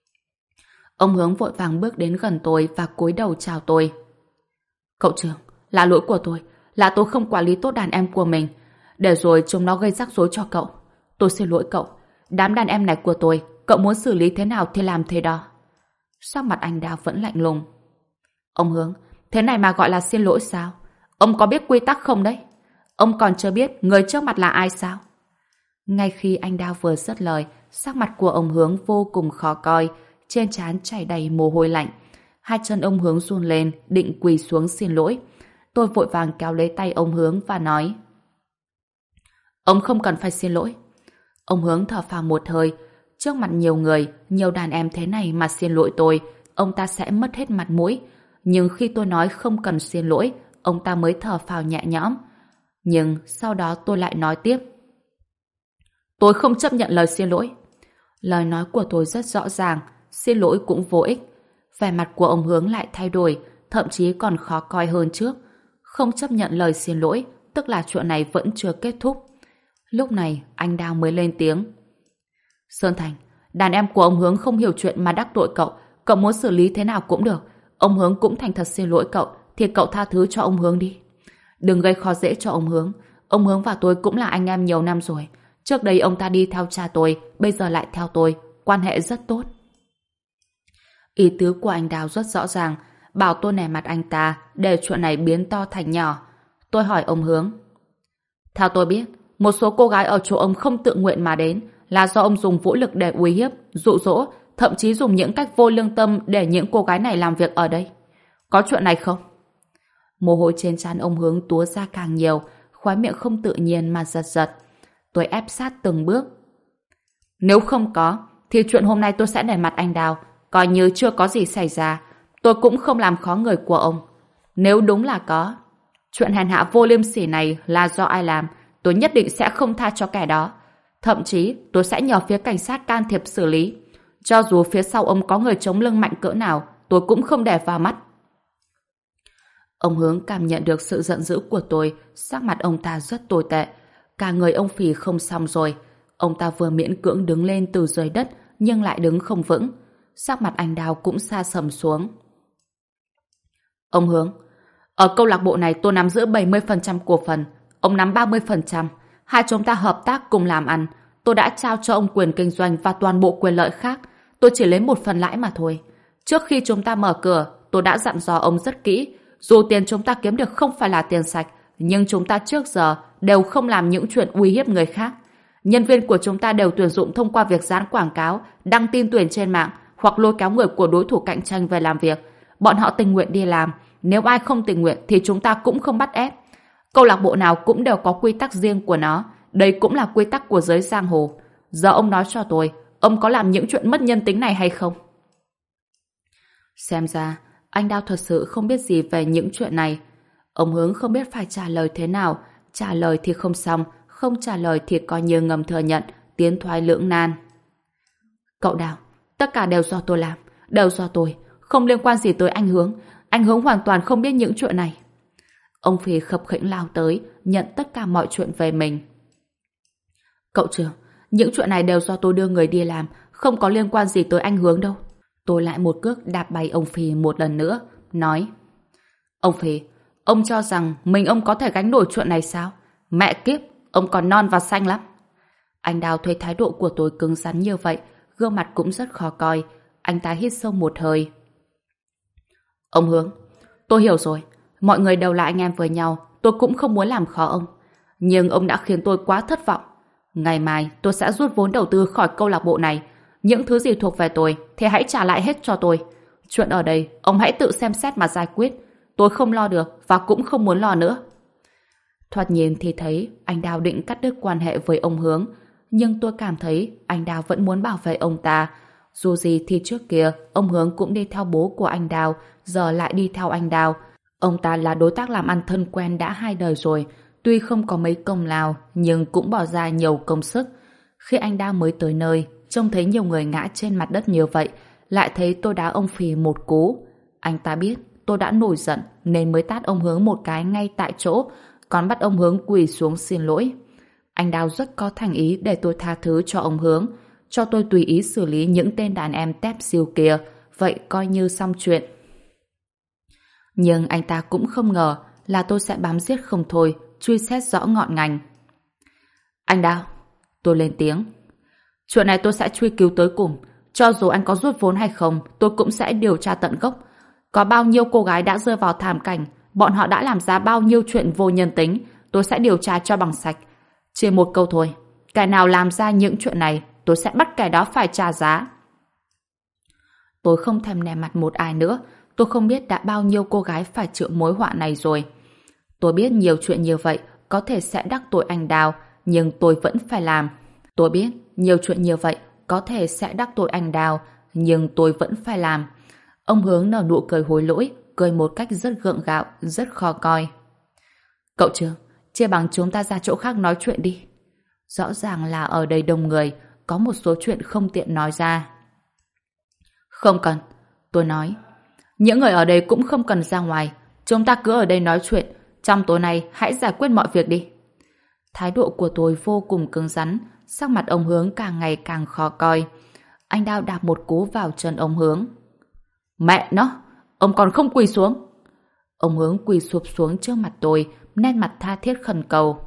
Ông Hướng vội vàng bước đến gần tôi và cúi đầu chào tôi. Cậu trưởng, là lỗi của tôi, là tôi không quản lý tốt đàn em của mình, để rồi chúng nó gây rắc rối cho cậu. Tôi xin lỗi cậu, đám đàn em này của tôi, cậu muốn xử lý thế nào thì làm thế đó. Sắc mặt anh Đào vẫn lạnh lùng. Ông Hướng, thế này mà gọi là xin lỗi sao? Ông có biết quy tắc không đấy? Ông còn chưa biết người trước mặt là ai sao? Ngay khi anh Đào vừa dứt lời, sắc mặt của ông Hướng vô cùng khó coi, trên trán chảy đầy mồ hôi lạnh. Hai chân ông Hướng run lên, định quỳ xuống xin lỗi. Tôi vội vàng kéo lấy tay ông Hướng và nói: Ông không cần phải xin lỗi. Ông Hướng thở phào một hơi. Trước mặt nhiều người, nhiều đàn em thế này mà xin lỗi tôi, ông ta sẽ mất hết mặt mũi. Nhưng khi tôi nói không cần xin lỗi, ông ta mới thở phào nhẹ nhõm. Nhưng sau đó tôi lại nói tiếp: Tôi không chấp nhận lời xin lỗi. Lời nói của tôi rất rõ ràng, xin lỗi cũng vô ích. Vẻ mặt của ông Hướng lại thay đổi, thậm chí còn khó coi hơn trước. Không chấp nhận lời xin lỗi, tức là chuyện này vẫn chưa kết thúc. Lúc này, anh Đào mới lên tiếng: Sơn Thành, đàn em của ông Hướng không hiểu chuyện mà đắc tội cậu. Cậu muốn xử lý thế nào cũng được. Ông Hướng cũng thành thật xin lỗi cậu, thì cậu tha thứ cho ông Hướng đi. Đừng gây khó dễ cho ông Hướng. Ông Hướng và tôi cũng là anh em nhiều năm rồi. Trước đây ông ta đi theo cha tôi, bây giờ lại theo tôi. Quan hệ rất tốt. Ý tứ của anh Đào rất rõ ràng, bảo tôi nể mặt anh ta để chuyện này biến to thành nhỏ. Tôi hỏi ông Hướng: Theo tôi biết, một số cô gái ở chỗ ông không tự nguyện mà đến là do ông dùng vũ lực để uy hiếp, dụ dỗ, thậm chí dùng những cách vô lương tâm để những cô gái này làm việc ở đây. Có chuyện này không? Mồ hôi trên trán ông Hướng túa ra càng nhiều, khóe miệng không tự nhiên mà giật giật. Tôi ép sát từng bước. Nếu không có, thì chuyện hôm nay tôi sẽ để mặt anh Đào, coi như chưa có gì xảy ra. Tôi cũng không làm khó người của ông. Nếu đúng là có, chuyện hèn hạ vô liêm sỉ này là do ai làm, tôi nhất định sẽ không tha cho kẻ đó. Thậm chí tôi sẽ nhờ phía cảnh sát can thiệp xử lý. Cho dù phía sau ông có người chống lưng mạnh cỡ nào, tôi cũng không để vào mắt. Ông Hướng cảm nhận được sự giận dữ của tôi, sắc mặt ông ta rất tồi tệ. Cả người ông phì không xong rồi. Ông ta vừa miễn cưỡng đứng lên từ dưới đất, nhưng lại đứng không vững. Sắc mặt anh Đào cũng sa sầm xuống. Ông Hướng, ở câu lạc bộ này tôi nắm giữ 70% cổ phần, ông nắm 30%. Hai chúng ta hợp tác cùng làm ăn. Tôi đã trao cho ông quyền kinh doanh và toàn bộ quyền lợi khác. Tôi chỉ lấy một phần lãi mà thôi. Trước khi chúng ta mở cửa, tôi đã dặn dò ông rất kỹ. Dù tiền chúng ta kiếm được không phải là tiền sạch, nhưng chúng ta trước giờ đều không làm những chuyện uy hiếp người khác. Nhân viên của chúng ta đều tuyển dụng thông qua việc dán quảng cáo, đăng tin tuyển trên mạng hoặc lôi kéo người của đối thủ cạnh tranh về làm việc. Bọn họ tình nguyện đi làm. Nếu ai không tình nguyện thì chúng ta cũng không bắt ép. Câu lạc bộ nào cũng đều có quy tắc riêng của nó. Đây cũng là quy tắc của giới giang hồ. Giờ ông nói cho tôi, ông có làm những chuyện mất nhân tính này hay không? Xem ra, anh Đào thật sự không biết gì về những chuyện này. Ông Hướng không biết phải trả lời thế nào. Trả lời thì không xong, không trả lời thì coi như ngầm thừa nhận, tiến thoái lưỡng nan. Cậu Đào, tất cả đều do tôi làm, đều do tôi, không liên quan gì tới anh Hướng. Anh Hướng hoàn toàn không biết những chuyện này. Ông Phi khập khiễng lao tới, nhận tất cả mọi chuyện về mình. Cậu trưởng, những chuyện này đều do tôi đưa người đi làm, không có liên quan gì tới anh Hướng đâu. Tôi lại một cước đạp bay ông Phi một lần nữa, nói: Ông Phi, ông cho rằng mình ông có thể gánh nổi chuyện này sao? Mẹ kiếp, ông còn non và xanh lắm. Anh Đào thấy thái độ của tôi cứng rắn như vậy, gương mặt cũng rất khó coi. Anh ta hít sâu một hơi. Ông Hướng, tôi hiểu rồi. Mọi người đều là anh em với nhau, tôi cũng không muốn làm khó ông. Nhưng ông đã khiến tôi quá thất vọng. Ngày mai tôi sẽ rút vốn đầu tư khỏi câu lạc bộ này. Những thứ gì thuộc về tôi thì hãy trả lại hết cho tôi. Chuyện ở đây, ông hãy tự xem xét mà giải quyết. Tôi không lo được và cũng không muốn lo nữa. Thoạt nhìn thì thấy anh Đào định cắt đứt quan hệ với ông Hướng, nhưng tôi cảm thấy anh Đào vẫn muốn bảo vệ ông ta. Dù gì thì trước kia ông Hướng cũng đi theo bố của anh Đào, giờ lại đi theo anh Đào. Ông ta là đối tác làm ăn thân quen đã 2 đời rồi, tuy không có mấy công lao nhưng cũng bỏ ra nhiều công sức. Khi anh Đào mới tới nơi, trông thấy nhiều người ngã trên mặt đất như vậy, lại thấy tôi đá ông Phì một cú. Anh ta biết tôi đã nổi giận nên mới tát ông Hướng một cái ngay tại chỗ, còn bắt ông Hướng quỳ xuống xin lỗi. Anh Đào rất có thành ý để tôi tha thứ cho ông Hướng, cho tôi tùy ý xử lý những tên đàn em tép siêu kia, vậy coi như xong chuyện. Nhưng anh ta cũng không ngờ là tôi sẽ bám giết không thôi, truy xét rõ ngọn ngành. Anh Đào, tôi lên tiếng. Chuyện này tôi sẽ truy cứu tới cùng. Cho dù anh có rút vốn hay không, tôi cũng sẽ điều tra tận gốc. Có bao nhiêu cô gái đã rơi vào thảm cảnh, bọn họ đã làm ra bao nhiêu chuyện vô nhân tính, tôi sẽ điều tra cho bằng sạch. Chỉ một câu thôi, kẻ nào làm ra những chuyện này, tôi sẽ bắt kẻ đó phải trả giá. Tôi không thèm nể mặt một ai nữa. Tôi không biết đã bao nhiêu cô gái phải chịu mối họa này rồi. Tôi biết nhiều chuyện như vậy có thể sẽ đắc tội anh Đào, nhưng tôi vẫn phải làm. Tôi biết nhiều chuyện như vậy có thể sẽ đắc tội anh Đào, nhưng tôi vẫn phải làm. Ông Hướng nở nụ cười hối lỗi, cười một cách rất gượng gạo, rất khó coi. Cậu Trường, chia bằng chúng ta ra chỗ khác nói chuyện đi. Rõ ràng là ở đây đông người, có một số chuyện không tiện nói ra. Không cần, tôi nói. Những người ở đây cũng không cần ra ngoài, chúng ta cứ ở đây nói chuyện, trong tối nay hãy giải quyết mọi việc đi. Thái độ của tôi vô cùng cứng rắn, sắc mặt ông Hướng càng ngày càng khó coi. Anh Đào đạp một cú vào chân ông Hướng. Mẹ nó, ông còn không quỳ xuống. Ông Hướng quỳ sụp xuống trước mặt tôi, nét mặt tha thiết khẩn cầu.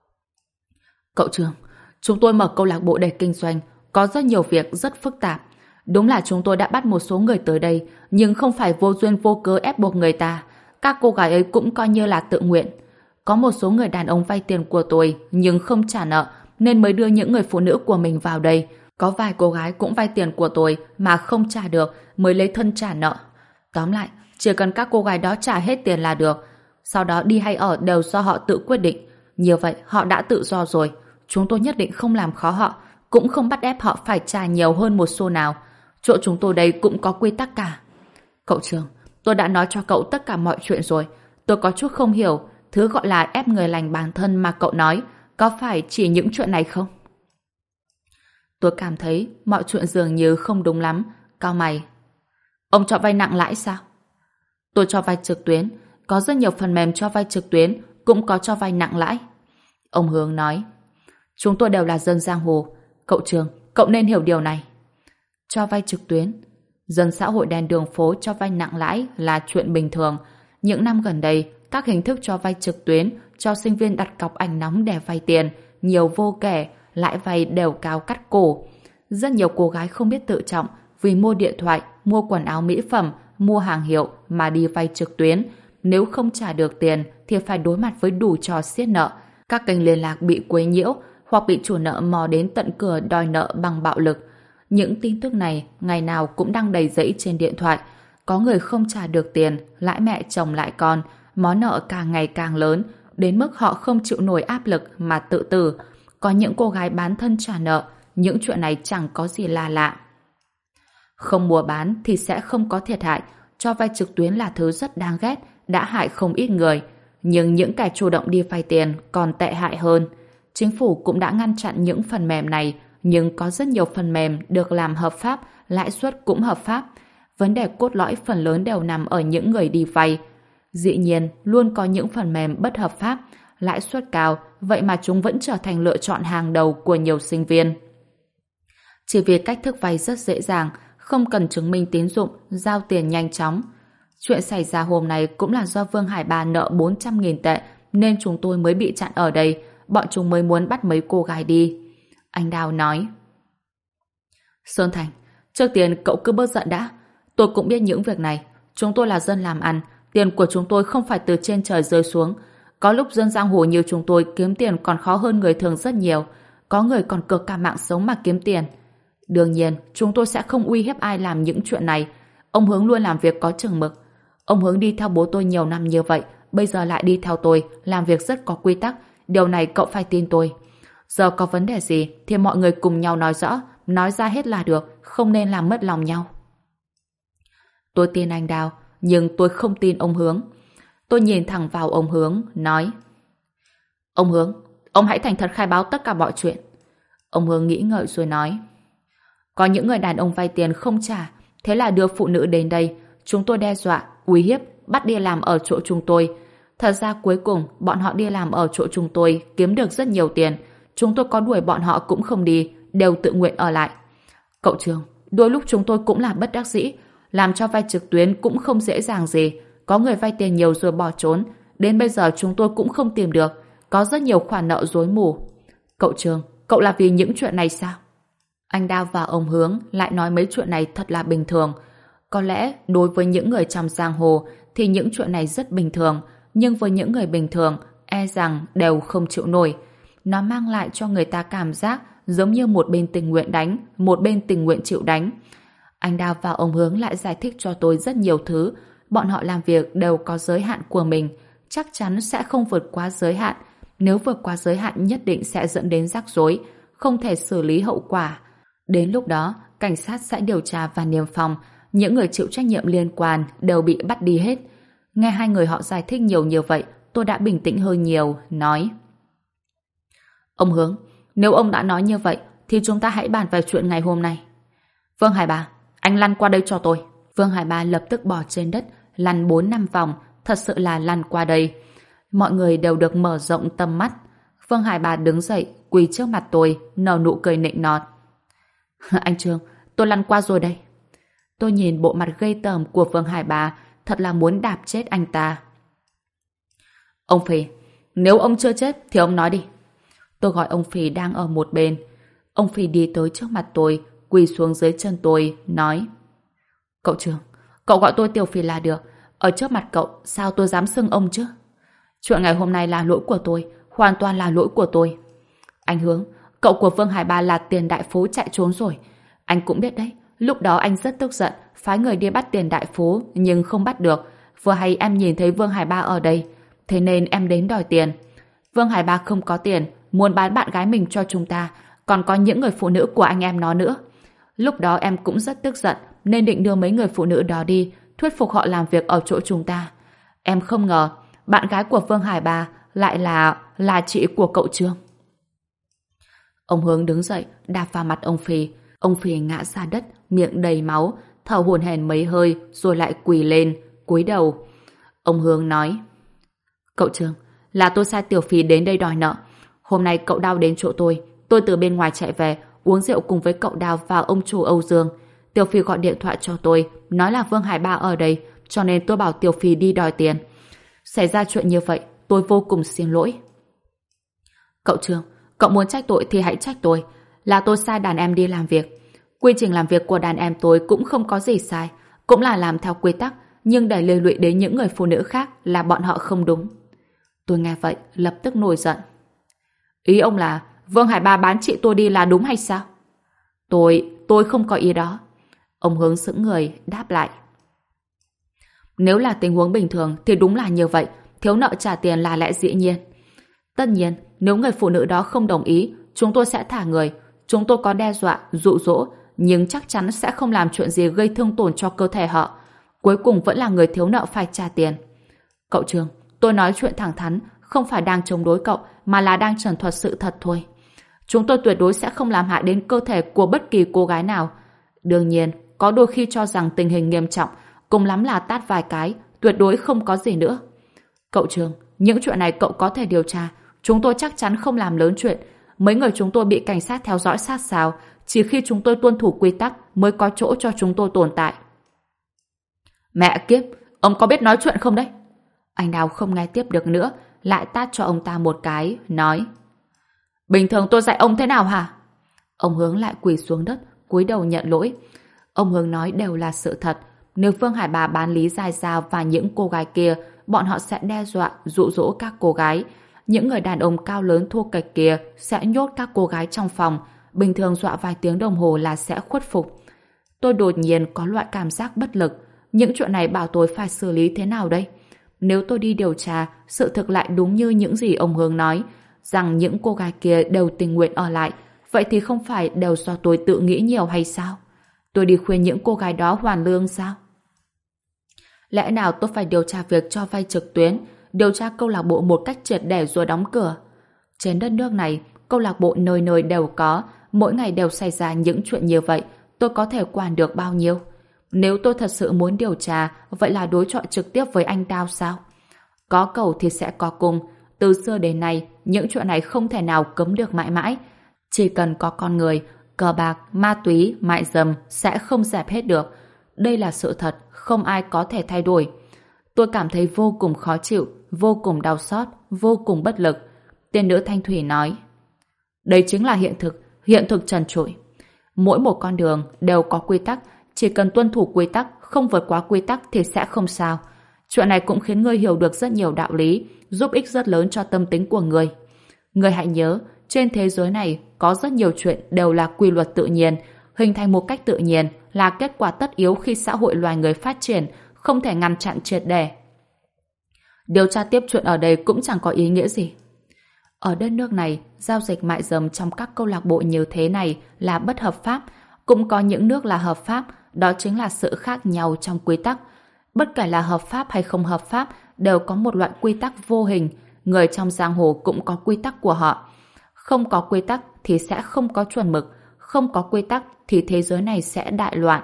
Cậu Trường, chúng tôi mở câu lạc bộ để kinh doanh, có rất nhiều việc rất phức tạp. Đúng là chúng tôi đã bắt một số người tới đây, nhưng không phải vô duyên vô cớ ép buộc người ta. Các cô gái ấy cũng coi như là tự nguyện. Có một số người đàn ông vay tiền của tôi nhưng không trả nợ, nên mới đưa những người phụ nữ của mình vào đây. Có vài cô gái cũng vay tiền của tôi mà không trả được mới lấy thân trả nợ. Tóm lại, chỉ cần các cô gái đó trả hết tiền là được. Sau đó đi hay ở đều do họ tự quyết định. Như vậy họ đã tự do rồi. Chúng tôi nhất định không làm khó họ, cũng không bắt ép họ phải trả nhiều hơn một xu nào. Chỗ chúng tôi đây cũng có quy tắc cả. Cậu Trường, tôi đã nói cho cậu tất cả mọi chuyện rồi. Tôi có chút không hiểu, thứ gọi là ép người lành bán thân mà cậu nói, có phải chỉ những chuyện này không? Tôi cảm thấy mọi chuyện dường như không đúng lắm. Cau mày. Ông cho vay nặng lãi sao? Tôi cho vay trực tuyến, có rất nhiều phần mềm cho vay trực tuyến, cũng có cho vay nặng lãi. Ông Hướng nói. Chúng tôi đều là dân giang hồ. Cậu Trường, cậu nên hiểu điều này. Cho vay trực tuyến, dân xã hội đen đường phố cho vay nặng lãi là chuyện bình thường. Những năm gần đây, các hình thức cho vay trực tuyến cho sinh viên đặt cọc ảnh nóng để vay tiền, nhiều vô kể, lãi vay đều cao cắt cổ. Rất nhiều cô gái không biết tự trọng vì mua điện thoại, mua quần áo mỹ phẩm, mua hàng hiệu mà đi vay trực tuyến. Nếu không trả được tiền thì phải đối mặt với đủ trò siết nợ. Các kênh liên lạc bị quấy nhiễu hoặc bị chủ nợ mò đến tận cửa đòi nợ bằng bạo lực. Những tin tức này ngày nào cũng đăng đầy rẫy trên điện thoại. Có người không trả được tiền, lãi mẹ chồng lại con, món nợ càng ngày càng lớn, đến mức họ không chịu nổi áp lực mà tự tử. Có những cô gái bán thân trả nợ, những chuyện này chẳng có gì là lạ. Không mua bán thì sẽ không có thiệt hại, cho vay trực tuyến là thứ rất đáng ghét, đã hại không ít người. Nhưng những kẻ chủ động đi vay tiền còn tệ hại hơn. Chính phủ cũng đã ngăn chặn những phần mềm này, nhưng có rất nhiều phần mềm được làm hợp pháp, lãi suất cũng hợp pháp. Vấn đề cốt lõi phần lớn đều nằm ở những người đi vay. Dĩ nhiên, luôn có những phần mềm bất hợp pháp, lãi suất cao, vậy mà chúng vẫn trở thành lựa chọn hàng đầu của nhiều sinh viên. Chỉ vì cách thức vay rất dễ dàng, không cần chứng minh tín dụng, giao tiền nhanh chóng. Chuyện xảy ra hôm nay cũng là do Vương Hải Ba nợ 400.000 tệ nên chúng tôi mới bị chặn ở đây, bọn chúng mới muốn bắt mấy cô gái đi. Anh Đào nói. Sơn Thành, trước tiên cậu cứ bớt giận đã. Tôi cũng biết những việc này, chúng tôi là dân làm ăn, Tiền của chúng tôi không phải từ trên trời rơi xuống. Có lúc dân giang hồ như chúng tôi kiếm tiền còn khó hơn người thường rất nhiều. Có người còn cược cả mạng sống mà kiếm tiền. Đương nhiên, chúng tôi sẽ không uy hiếp ai làm những chuyện này. Ông Hướng luôn làm việc có chừng mực. Ông Hướng đi theo bố tôi nhiều năm như vậy, bây giờ lại đi theo tôi, làm việc rất có quy tắc. Điều này cậu phải tin tôi. Giờ có vấn đề gì thì mọi người cùng nhau nói rõ, nói ra hết là được, không nên làm mất lòng nhau. Tôi tin anh Đào, nhưng tôi không tin ông Hướng. Tôi nhìn thẳng vào ông Hướng, nói: Ông Hướng, ông hãy thành thật khai báo tất cả mọi chuyện. Ông Hướng nghĩ ngợi rồi nói: Có những người đàn ông vay tiền không trả, thế là đưa phụ nữ đến đây. Chúng tôi đe dọa, uy hiếp, bắt đi làm ở chỗ chúng tôi. Thật ra cuối cùng, bọn họ đi làm ở chỗ chúng tôi, kiếm được rất nhiều tiền. Chúng tôi có đuổi bọn họ cũng không đi, đều tự nguyện ở lại. Cậu Trường, đôi lúc chúng tôi cũng là bất đắc dĩ. Làm cho vay trực tuyến cũng không dễ dàng gì. Có người vay tiền nhiều rồi bỏ trốn. Đến bây giờ chúng tôi cũng không tìm được. Có rất nhiều khoản nợ rối mù. Cậu Trường, cậu là vì những chuyện này sao? Anh Đao và ông Hướng lại nói mấy chuyện này thật là bình thường. Có lẽ đối với những người trong giang hồ thì những chuyện này rất bình thường, nhưng với những người bình thường e rằng đều không chịu nổi. Nó mang lại cho người ta cảm giác giống như một bên tình nguyện đánh, một bên tình nguyện chịu đánh. Anh Đao và ông Hướng lại giải thích cho tôi rất nhiều thứ. Bọn họ làm việc đều có giới hạn của mình, chắc chắn sẽ không vượt quá giới hạn. Nếu vượt quá giới hạn nhất định sẽ dẫn đến rắc rối, không thể xử lý hậu quả. Đến lúc đó, cảnh sát sẽ điều tra và niêm phong. Những người chịu trách nhiệm liên quan đều bị bắt đi hết. Nghe hai người họ giải thích nhiều như vậy, tôi đã bình tĩnh hơn nhiều, nói: Ông Hướng, nếu ông đã nói như vậy, thì chúng ta hãy bàn về chuyện ngày hôm nay. Vương Hải Ba, anh lăn qua đây cho tôi. Vương Hải Ba lập tức bò trên đất, lăn 4-5 vòng, thật sự là lăn qua đây. Mọi người đều được mở rộng tầm mắt. Vương Hải Ba đứng dậy, quỳ trước mặt tôi, nở nụ cười nịnh nọt. Anh Trương, tôi lăn qua rồi đây. Tôi nhìn bộ mặt gây tởm của Vương Hải Ba, thật là muốn đạp chết anh ta. Ông Phì, nếu ông chưa chết thì ông nói đi. Tôi gọi ông Phì đang ở một bên. Ông Phì đi tới trước mặt tôi, quỳ xuống dưới chân tôi, nói: Cậu Trương, cậu gọi tôi Tiểu Phì là được. Ở trước mặt cậu, sao tôi dám xưng ông chứ? Chuyện ngày hôm nay là lỗi của tôi, hoàn toàn là lỗi của tôi. Anh Hướng, cậu của Vương Hải Ba là Tiền Đại Phú chạy trốn rồi. Anh cũng biết đấy, lúc đó anh rất tức giận, phái người đi bắt Tiền Đại Phú, nhưng không bắt được. Vừa hay em nhìn thấy Vương Hải Ba ở đây, thế nên em đến đòi tiền. Vương Hải Ba không có tiền, muốn bán bạn gái mình cho chúng ta, còn có những người phụ nữ của anh em nó nữa. Lúc đó em cũng rất tức giận, nên định đưa mấy người phụ nữ đó đi, thuyết phục họ làm việc ở chỗ chúng ta. Em không ngờ, bạn gái của Vương Hải Ba lại là chị của cậu Trương. Ông Hướng đứng dậy, đạp vào mặt ông Phì. Ông Phì ngã ra đất, miệng đầy máu, thở hổn hển mấy hơi, rồi lại quỳ lên, cúi đầu. Ông Hướng nói: Cậu Trương, là tôi sai Tiểu Phì đến đây đòi nợ. Hôm nay cậu Đao đến chỗ tôi từ bên ngoài chạy về, uống rượu cùng với cậu Đao và ông chủ Âu Dương. Tiểu Phì gọi điện thoại cho tôi, nói là Vương Hải Ba ở đây, cho nên tôi bảo Tiểu Phì đi đòi tiền. Xảy ra chuyện như vậy, tôi vô cùng xin lỗi. Cậu Trương, cậu muốn trách tội thì hãy trách tôi. Là tôi sai đàn em đi làm việc. Quy trình làm việc của đàn em tôi cũng không có gì sai, cũng là làm theo quy tắc, nhưng để liên lụy đến những người phụ nữ khác là bọn họ không đúng. Tôi nghe vậy, lập tức nổi giận. Ý ông là Vương Hải Ba bán chị tôi đi là đúng hay sao? Tôi không có ý đó. Ông Hướng sững người, đáp lại. Nếu là tình huống bình thường thì đúng là như vậy, thiếu nợ trả tiền là lẽ dĩ nhiên. Tất nhiên, nếu người phụ nữ đó không đồng ý, chúng tôi sẽ thả người. Chúng tôi có đe dọa, dụ dỗ, nhưng chắc chắn sẽ không làm chuyện gì gây thương tổn cho cơ thể họ. Cuối cùng vẫn là người thiếu nợ phải trả tiền. Cậu Trương, tôi nói chuyện thẳng thắn, không phải đang chống đối cậu, mà là đang trần thuật sự thật thôi. Chúng tôi tuyệt đối sẽ không làm hại đến cơ thể của bất kỳ cô gái nào. Đương nhiên, có đôi khi cho rằng tình hình nghiêm trọng, cùng lắm là tát vài cái, tuyệt đối không có gì nữa. Cậu Trương, những chuyện này cậu có thể điều tra, chúng tôi chắc chắn không làm lớn chuyện. Mấy người chúng tôi bị cảnh sát theo dõi sát sao, chỉ khi chúng tôi tuân thủ quy tắc mới có chỗ cho chúng tôi tồn tại. Mẹ kiếp, ông có biết nói chuyện không đấy? Anh Đào không nghe tiếp được nữa, lại tát cho ông ta một cái, nói: Bình thường tôi dạy ông thế nào hả? Ông Hướng lại quỳ xuống đất, cúi đầu nhận lỗi. Ông Hướng nói đều là sự thật. Nếu Phương Hải Bà bán Lý Giai Giao và những cô gái kia, bọn họ sẽ đe dọa, dụ dỗ các cô gái. Những người đàn ông cao lớn thô kệch kia sẽ nhốt các cô gái trong phòng, bình thường dọa vài tiếng đồng hồ là sẽ khuất phục. Tôi đột nhiên có loại cảm giác bất lực. Những chuyện này bảo tôi phải xử lý thế nào đây? Nếu tôi đi điều tra, sự thực lại đúng như những gì ông Hướng nói, rằng những cô gái kia đều tình nguyện ở lại, vậy thì không phải đều do tôi tự nghĩ nhiều hay sao? Tôi đi khuyên những cô gái đó hoàn lương sao? Lẽ nào tôi phải điều tra việc cho vay trực tuyến, điều tra câu lạc bộ một cách triệt để rồi đóng cửa? Trên đất nước này, câu lạc bộ nơi nơi đều có, mỗi ngày đều xảy ra những chuyện như vậy, tôi có thể quản được bao nhiêu? Nếu tôi thật sự muốn điều tra, vậy là đối chọi trực tiếp với anh Đao sao? Có cầu thì sẽ có cung. Từ xưa đến nay, những chuyện này không thể nào cấm được mãi mãi. Chỉ cần có con người, cờ bạc, ma túy, mại dâm sẽ không dẹp hết được. Đây là sự thật, không ai có thể thay đổi. Tôi cảm thấy vô cùng khó chịu, vô cùng đau xót, vô cùng bất lực. Tiên nữ Thanh Thủy nói, đây chính là hiện thực trần trụi. Mỗi một con đường đều có quy tắc, chỉ cần tuân thủ quy tắc, không vượt quá quy tắc thì sẽ không sao. Chuyện này cũng khiến ngươi hiểu được rất nhiều đạo lý, giúp ích rất lớn cho tâm tính của ngươi. Ngươi hãy nhớ, trên thế giới này có rất nhiều chuyện đều là quy luật tự nhiên, hình thành một cách tự nhiên, là kết quả tất yếu khi xã hội loài người phát triển, không thể ngăn chặn triệt để. Điều tra tiếp chuyện ở đây cũng chẳng có ý nghĩa gì. Ở đất nước này, giao dịch mại dâm trong các câu lạc bộ như thế này là bất hợp pháp, cũng có những nước là hợp pháp, đó chính là sự khác nhau trong quy tắc. Bất kể là hợp pháp hay không hợp pháp, đều có một loại quy tắc vô hình, người trong giang hồ cũng có quy tắc của họ. Không có quy tắc thì sẽ không có chuẩn mực, không có quy tắc thì thế giới này sẽ đại loạn.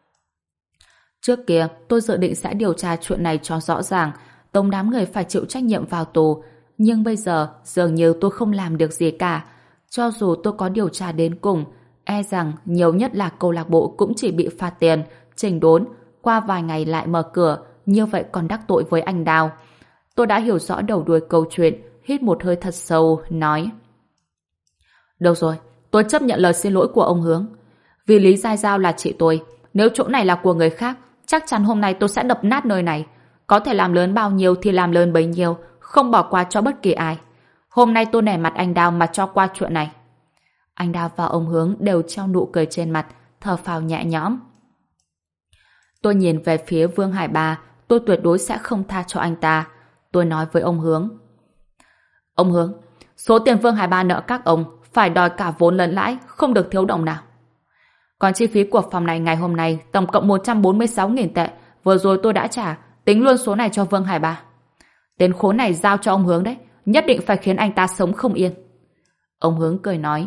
Trước kia, tôi dự định sẽ điều tra chuyện này cho rõ ràng, tống đám người phải chịu trách nhiệm vào tù, nhưng bây giờ dường như tôi không làm được gì cả. Cho dù tôi có điều tra đến cùng, e rằng nhiều nhất là câu lạc bộ cũng chỉ bị phạt tiền, chỉnh đốn, qua vài ngày lại mở cửa, như vậy còn đắc tội với anh Đào. Tôi đã hiểu rõ đầu đuôi câu chuyện, hít một hơi thật sâu, nói: được rồi, tôi chấp nhận lời xin lỗi của ông Hướng. Vì Lý Giai Giao là chị tôi, nếu chỗ này là của người khác, chắc chắn hôm nay tôi sẽ đập nát nơi này. Có thể làm lớn bao nhiêu thì làm lớn bấy nhiêu, không bỏ qua cho bất kỳ ai. Hôm nay tôi nể mặt anh Đào mà cho qua chuyện này. Anh Đào và ông Hướng đều treo nụ cười trên mặt, thở phào nhẹ nhõm. Tôi nhìn về phía Vương Hải Ba, tôi tuyệt đối sẽ không tha cho anh ta. Tôi nói với ông Hướng: ông Hướng, số tiền Vương Hải Ba nợ các ông phải đòi cả vốn lẫn lãi, không được thiếu đồng nào. Còn chi phí của phòng này ngày hôm nay tổng cộng 146.000 tệ, vừa rồi tôi đã trả, tính luôn số này cho Vương Hải Ba. Tên khốn này giao cho ông Hướng đấy, nhất định phải khiến anh ta sống không yên. Ông Hướng cười nói: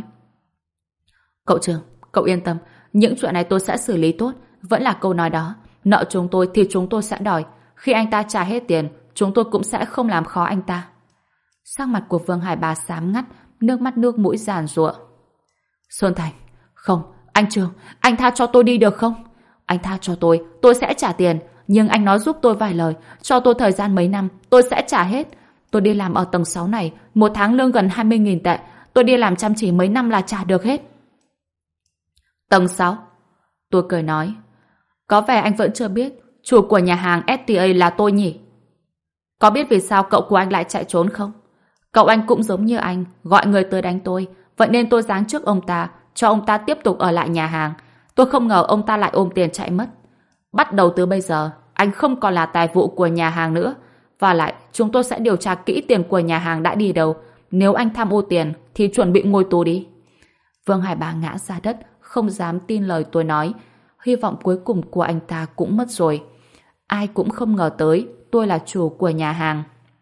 cậu Trường, cậu yên tâm, những chuyện này tôi sẽ xử lý tốt. Vẫn là câu nói đó, nợ chúng tôi thì chúng tôi sẽ đòi. Khi anh ta trả hết tiền, chúng tôi cũng sẽ không làm khó anh ta. Sắc mặt của Vương Hải Ba xám ngắt, nước mắt nước mũi giàn giụa. Xuân Thành, không, anh Trường, anh tha cho tôi đi được không? Anh tha cho tôi sẽ trả tiền. Nhưng anh nói giúp tôi vài lời, cho tôi thời gian mấy năm, tôi sẽ trả hết. Tôi đi làm ở tầng 6 này, một tháng lương gần 20.000 tệ. Tôi đi làm chăm chỉ mấy năm là trả được hết. Tầng 6? Tôi cười nói: có vẻ anh vẫn chưa biết, chủ của nhà hàng STA là tôi nhỉ? Có biết vì sao cậu của anh lại chạy trốn không? Cậu anh cũng giống như anh, gọi người tới đánh tôi, vậy nên tôi giáng trước ông ta, cho ông ta tiếp tục ở lại nhà hàng. Tôi không ngờ ông ta lại ôm tiền chạy mất. Bắt đầu từ bây giờ, anh không còn là tài vụ của nhà hàng nữa. Và lại, chúng tôi sẽ điều tra kỹ tiền của nhà hàng đã đi đâu. Nếu anh tham ô tiền, thì chuẩn bị ngồi tù đi. Vương Hải Ba ngã ra đất, không dám tin lời tôi nói. Hy vọng cuối cùng của anh ta cũng mất rồi. Ai cũng không ngờ tới, tôi là chủ của nhà hàng.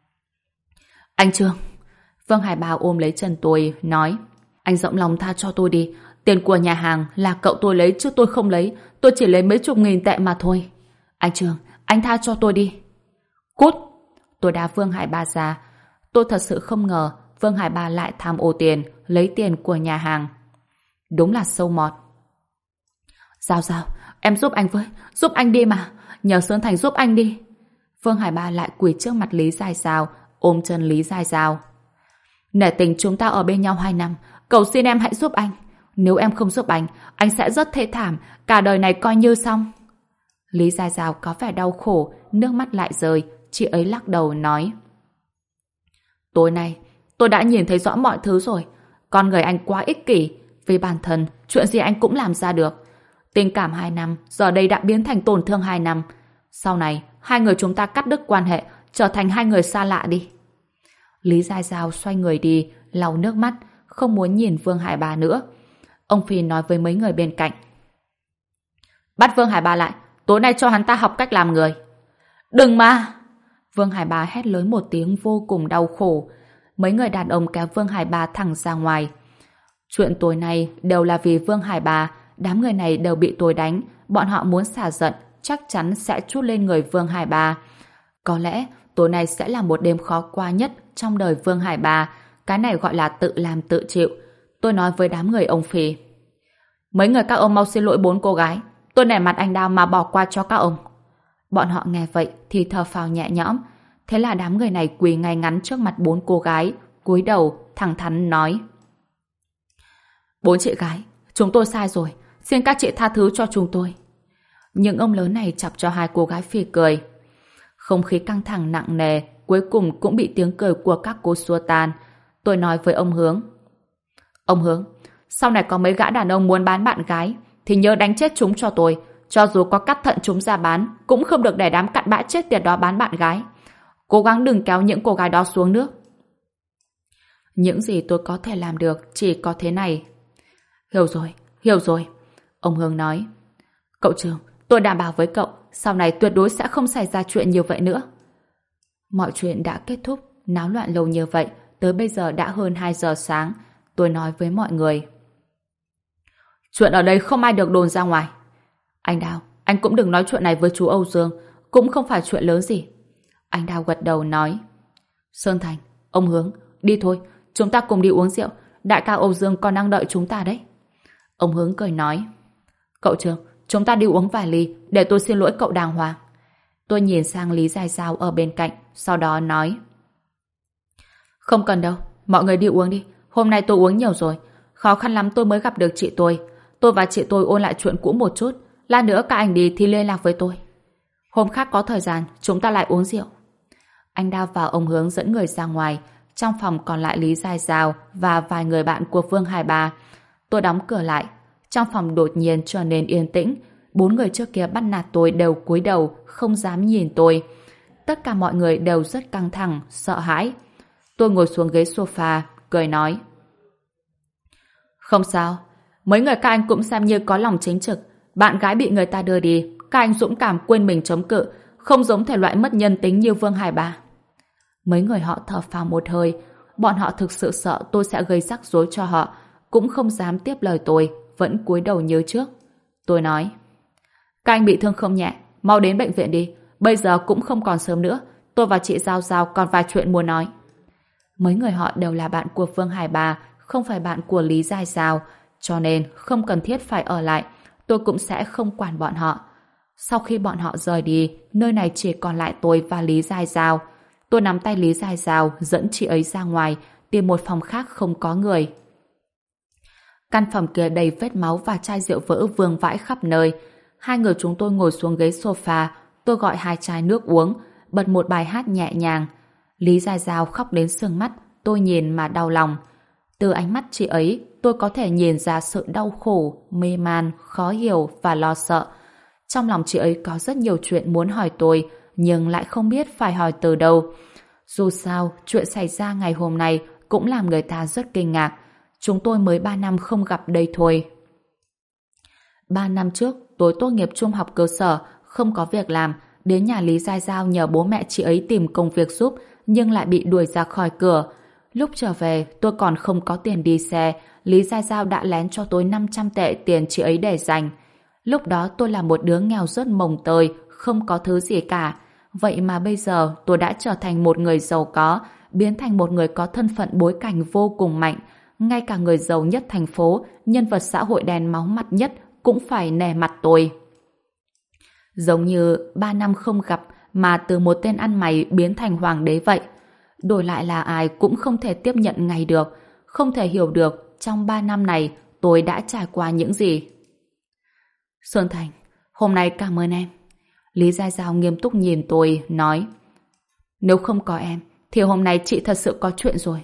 Anh Trương. Vương Hải Ba ôm lấy chân tôi, nói: anh rộng lòng tha cho tôi đi. Tiền của nhà hàng là cậu tôi lấy chứ tôi không lấy. Tôi chỉ lấy mấy chục nghìn tệ mà thôi. Anh Trường, anh tha cho tôi đi. Cút! Tôi đá Vương Hải Ba ra. Tôi thật sự không ngờ Vương Hải Ba lại tham ô tiền, lấy tiền của nhà hàng. Đúng là sâu mọt. Giao, em giúp anh với, giúp anh đi mà. Nhờ Sơn Thành giúp anh đi. Vương Hải Ba lại quỳ trước mặt Lý Giai Giao, ôm chân Lý Giai Giao. Nể tình chúng ta ở bên nhau 2 năm, cầu xin em hãy giúp anh. Nếu em không giúp anh sẽ rất thê thảm, cả đời này coi như xong. Lý Gia Giao có vẻ đau khổ, nước mắt lại rơi, chị ấy lắc đầu nói. Tối nay, tôi đã nhìn thấy rõ mọi thứ rồi. Con người anh quá ích kỷ, vì bản thân, chuyện gì anh cũng làm ra được. Tình cảm 2 năm, giờ đây đã biến thành tổn thương 2 năm. Sau này, hai người chúng ta cắt đứt quan hệ, trở thành hai người xa lạ đi. Lý Gia Giao xoay người đi, lau nước mắt, không muốn nhìn Vương Hải Ba nữa. Ông Phi nói với mấy người bên cạnh. Bắt Vương Hải Ba lại, tối nay cho hắn ta học cách làm người. Đừng mà! Vương Hải Ba hét lớn một tiếng vô cùng đau khổ. Mấy người đàn ông kéo Vương Hải Ba thẳng ra ngoài. Chuyện tối nay đều là vì Vương Hải Ba, đám người này đều bị tôi đánh, bọn họ muốn xả giận, chắc chắn sẽ trút lên người Vương Hải Ba. Có lẽ tối nay sẽ là một đêm khó qua nhất trong đời Vương Hải Ba, cái này gọi là tự làm tự chịu. Tôi nói với đám người ông Phi. Mấy người các ông mau xin lỗi 4 cô gái, tôi nể mặt anh Đao mà bỏ qua cho các ông. Bọn họ nghe vậy thì thở phào nhẹ nhõm. Thế là đám người này quỳ ngay ngắn trước mặt 4 cô gái, cúi đầu thẳng thắn nói. 4 chị gái, chúng tôi sai rồi, xin các chị tha thứ cho chúng tôi. Những ông lớn này chọc cho 2 cô gái phì cười. Không khí căng thẳng nặng nề cuối cùng cũng bị tiếng cười của các cô xua tan. Tôi nói với ông Hướng. Ông Hướng, sau này có mấy gã đàn ông muốn bán bạn gái thì nhớ đánh chết chúng cho tôi. Cho dù có cắt thận chúng ra bán cũng không được để đám cặn bã chết tiệt đó bán bạn gái. Cố gắng đừng kéo những cô gái đó xuống nước. Những gì tôi có thể làm được chỉ có thế này. Hiểu rồi. Ông Hướng nói. Cậu trưởng, tôi đảm bảo với cậu, sau này tuyệt đối sẽ không xảy ra chuyện như vậy nữa. Mọi chuyện đã kết thúc, náo loạn lâu như vậy, tới bây giờ đã hơn 2 giờ sáng. Tôi nói với mọi người. Chuyện ở đây không ai được đồn ra ngoài. Anh Đào, anh cũng đừng nói chuyện này với chú Âu Dương, cũng không phải chuyện lớn gì. Anh Đào gật đầu nói. Sơn Thành, ông Hướng, đi thôi, chúng ta cùng đi uống rượu, đại ca Âu Dương còn đang đợi chúng ta đấy. Ông Hướng cười nói. Cậu trưởng, chúng ta đi uống vài ly, để tôi xin lỗi cậu đàng hoàng. Tôi nhìn sang Lý Giai Giao ở bên cạnh, sau đó nói. Không cần đâu, mọi người đi uống đi, hôm nay tôi uống nhiều rồi, khó khăn lắm tôi mới gặp được chị tôi. Tôi và chị tôi ôn lại chuyện cũ một chút, lát nữa các anh đi thì liên lạc với tôi. Hôm khác có thời gian, chúng ta lại uống rượu. Anh Đao và ông Hướng dẫn người ra ngoài, trong phòng còn lại Lý Giai Giao và vài người bạn của Vương Hải Ba. Tôi đóng cửa lại, trong phòng đột nhiên trở nên yên tĩnh. 4 người trước kia bắt nạt tôi đều cúi đầu, không dám nhìn tôi. Tất cả mọi người đều rất căng thẳng, sợ hãi. Tôi ngồi xuống ghế sofa, cười nói. Không sao, mấy người các anh cũng xem như có lòng chính trực. Bạn gái bị người ta đưa đi, các anh dũng cảm quên mình chống cự, không giống thể loại mất nhân tính như Vương Hải Ba. Mấy người họ thở phào một hơi, bọn họ thực sự sợ tôi sẽ gây rắc rối cho họ, cũng không dám tiếp lời tôi, vẫn cúi đầu như trước. Tôi nói, các anh bị thương không nhẹ, mau đến bệnh viện đi, bây giờ cũng không còn sớm nữa, tôi và chị Giao Giao còn vài chuyện muốn nói. Mấy người họ đều là bạn của Vương Hải Ba, không phải bạn của Lý Giai Giao, cho nên không cần thiết phải ở lại, tôi cũng sẽ không quản bọn họ. Sau khi bọn họ rời đi, nơi này chỉ còn lại tôi và Lý Giai Giao. Tôi nắm tay Lý Giai Giao, dẫn chị ấy ra ngoài, tìm một phòng khác không có người. Căn phòng kia đầy vết máu và chai rượu vỡ vương vãi khắp nơi. Hai người chúng tôi ngồi xuống ghế sofa, tôi gọi 2 chai nước uống, bật một bài hát nhẹ nhàng. Lý Giai Giao khóc đến sưng mắt, tôi nhìn mà đau lòng. Từ ánh mắt chị ấy, tôi có thể nhìn ra sự đau khổ, mê man, khó hiểu và lo sợ. Trong lòng chị ấy có rất nhiều chuyện muốn hỏi tôi, nhưng lại không biết phải hỏi từ đâu. Dù sao, chuyện xảy ra ngày hôm nay cũng làm người ta rất kinh ngạc. Chúng tôi mới 3 năm không gặp đây thôi. 3 năm trước, tôi tốt nghiệp trung học cơ sở, không có việc làm, đến nhà Lý Giai Giao nhờ bố mẹ chị ấy tìm công việc giúp, nhưng lại bị đuổi ra khỏi cửa. Lúc trở về, tôi còn không có tiền đi xe, Lý Giai Giao đã lén cho tôi 500 tệ tiền chị ấy để dành. Lúc đó tôi là một đứa nghèo rớt mồng tơi, không có thứ gì cả. Vậy mà bây giờ tôi đã trở thành một người giàu có, biến thành một người có thân phận bối cảnh vô cùng mạnh. Ngay cả người giàu nhất thành phố, nhân vật xã hội đen máu mặt nhất cũng phải nể mặt tôi. Giống như 3 năm không gặp mà từ một tên ăn mày biến thành hoàng đế vậy. Đổi lại là ai cũng không thể tiếp nhận ngay được, không thể hiểu được trong 3 năm này tôi đã trải qua những gì. Sơn Thành, hôm nay cảm ơn em. Lý Gia Giao nghiêm túc nhìn tôi, nói: Nếu không có em, thì hôm nay chị thật sự có chuyện rồi.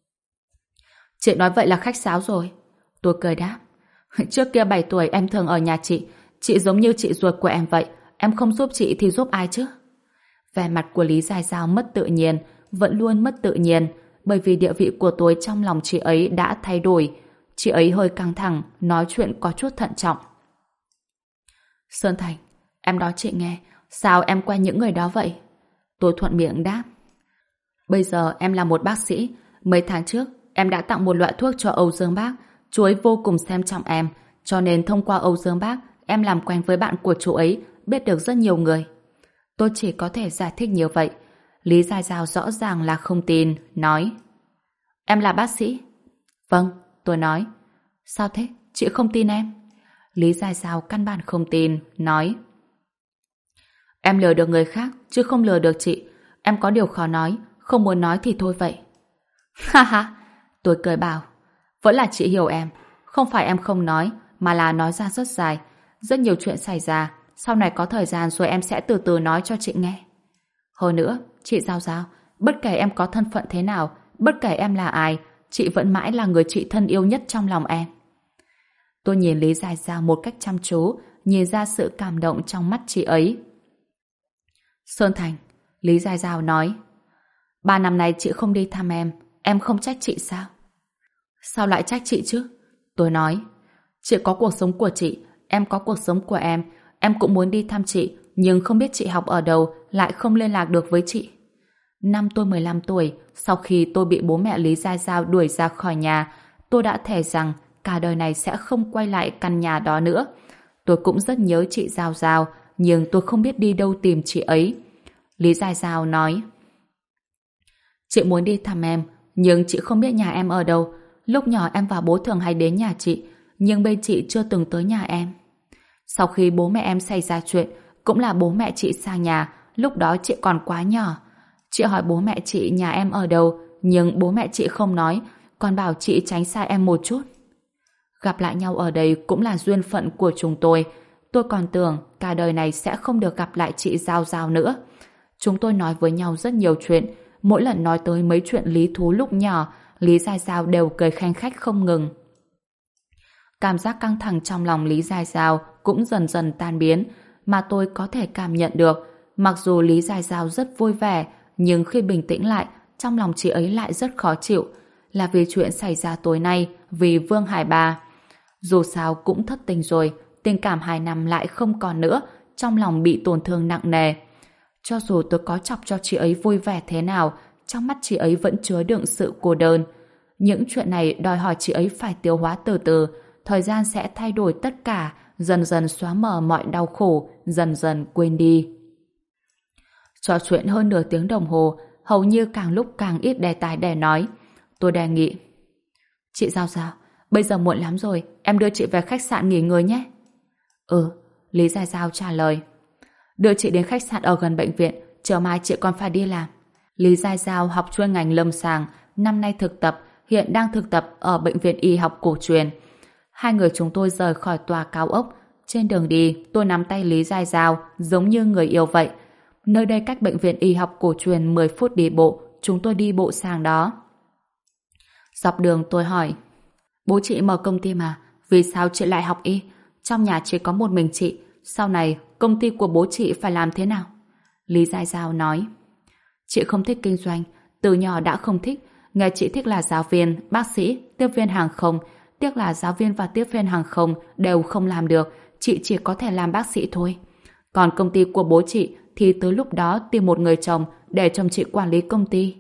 Chị nói vậy là khách sáo rồi. Tôi cười đáp: Trước kia 7 tuổi em thường ở nhà chị giống như chị ruột của em vậy, em không giúp chị thì giúp ai chứ? Vẻ mặt của Lý Gia Giao mất tự nhiên, vẫn luôn mất tự nhiên, bởi vì địa vị của tôi trong lòng chị ấy đã thay đổi. Chị ấy hơi căng thẳng, nói chuyện có chút thận trọng. Sơn Thành, em nói chị nghe, sao em quen những người đó vậy? Tôi thuận miệng đáp: Bây giờ em là một bác sĩ, mấy tháng trước em đã tặng một loại thuốc cho Âu Dương Bác, chú ấy vô cùng xem trọng em, cho nên thông qua Âu Dương Bác, em làm quen với bạn của chú ấy, biết được rất nhiều người. Tôi chỉ có thể giải thích như vậy. Lý Gia Giao rõ ràng là không tin, nói: Em là bác sĩ? Vâng, tôi nói. Sao thế? Chị không tin em? Lý Gia Giao căn bản không tin, nói: Em lừa được người khác, chứ không lừa được chị. Em có điều khó nói, không muốn nói thì thôi vậy. Ha ha, tôi cười bảo: Vẫn là chị hiểu em. Không phải em không nói, mà là nói ra rất dài. Rất nhiều chuyện xảy ra, sau này có thời gian rồi em sẽ từ từ nói cho chị nghe. Hơn nữa, chị Giao Giao, bất kể em có thân phận thế nào, bất kể em là ai, chị vẫn mãi là người chị thân yêu nhất trong lòng em. Tôi nhìn Lý Gia Giao một cách chăm chú, nhìn ra sự cảm động trong mắt chị ấy. Sơn Thành, Lý Gia Giao nói: 3 năm nay chị không đi thăm em không trách chị sao? Sao lại trách chị chứ? Tôi nói: Chị có cuộc sống của chị, em có cuộc sống của em cũng muốn đi thăm chị, nhưng không biết chị học ở đâu, lại không liên lạc được với chị. Năm tôi 15 tuổi, sau khi tôi bị bố mẹ Lý Gia Giao đuổi ra khỏi nhà, tôi đã thề rằng cả đời này sẽ không quay lại căn nhà đó nữa. Tôi cũng rất nhớ chị Giao Giao, nhưng tôi không biết đi đâu tìm chị ấy. Lý Gia Giao nói: Chị muốn đi thăm em, nhưng chị không biết nhà em ở đâu. Lúc nhỏ em và bố thường hay đến nhà chị, nhưng bên chị chưa từng tới nhà em. Sau khi bố mẹ em xảy ra chuyện, cũng là bố mẹ chị sang nhà, lúc đó chị còn quá nhỏ. Chị hỏi bố mẹ chị nhà em ở đâu, nhưng bố mẹ chị không nói, còn bảo chị tránh xa em một chút. Gặp lại nhau ở đây cũng là duyên phận của chúng tôi. Tôi còn tưởng cả đời này sẽ không được gặp lại chị Giao Giao nữa. Chúng tôi nói với nhau rất nhiều chuyện. Mỗi lần nói tới mấy chuyện lý thú lúc nhỏ, Lý Gia Giao đều cười khanh khách không ngừng. Cảm giác căng thẳng trong lòng Lý Gia Giao cũng dần dần tan biến, mà tôi có thể cảm nhận được. Mặc dù Lý Gia Giao rất vui vẻ, nhưng khi bình tĩnh lại, trong lòng chị ấy lại rất khó chịu. Là vì chuyện xảy ra tối nay, vì Vương Hải Ba. Dù sao cũng thất tình rồi, tình cảm 2 năm lại không còn nữa, trong lòng bị tổn thương nặng nề. Cho dù tôi có chọc cho chị ấy vui vẻ thế nào, trong mắt chị ấy vẫn chứa đựng sự cô đơn. Những chuyện này đòi hỏi chị ấy phải tiêu hóa từ từ, thời gian sẽ thay đổi tất cả, dần dần xóa mờ mọi đau khổ, dần dần quên đi. Trò chuyện hơn nửa tiếng đồng hồ, hầu như càng lúc càng ít đề tài để nói. Tôi đề nghị: Chị Giao Giao, bây giờ muộn lắm rồi, em đưa chị về khách sạn nghỉ ngơi nhé. Ừ, Lý Gia Giao trả lời. Đưa chị đến khách sạn ở gần bệnh viện, chờ mai chị còn phải đi làm. Lý Gia Giao học chuyên ngành lâm sàng, năm nay thực tập, hiện đang thực tập ở bệnh viện y học cổ truyền. Hai người chúng tôi rời khỏi tòa cao ốc. Trên đường đi, tôi nắm tay Lý Gia Giao giống như người yêu vậy. Nơi đây cách bệnh viện y học cổ truyền 10 phút đi bộ, chúng tôi đi bộ sang đó. Dọc đường tôi hỏi: Bố chị mở công ty mà, vì sao chị lại học y? Trong nhà chỉ có một mình chị, sau này công ty của bố chị phải làm thế nào? Lý Gia Giao nói: Chị không thích kinh doanh, từ nhỏ đã không thích. Nghe chị thích là giáo viên, bác sĩ, tiếp viên hàng không. Tiếc là giáo viên và tiếp viên hàng không đều không làm được, chị chỉ có thể làm bác sĩ thôi. Còn công ty của bố chị thì tới lúc đó tìm một người chồng để chồng chị quản lý công ty.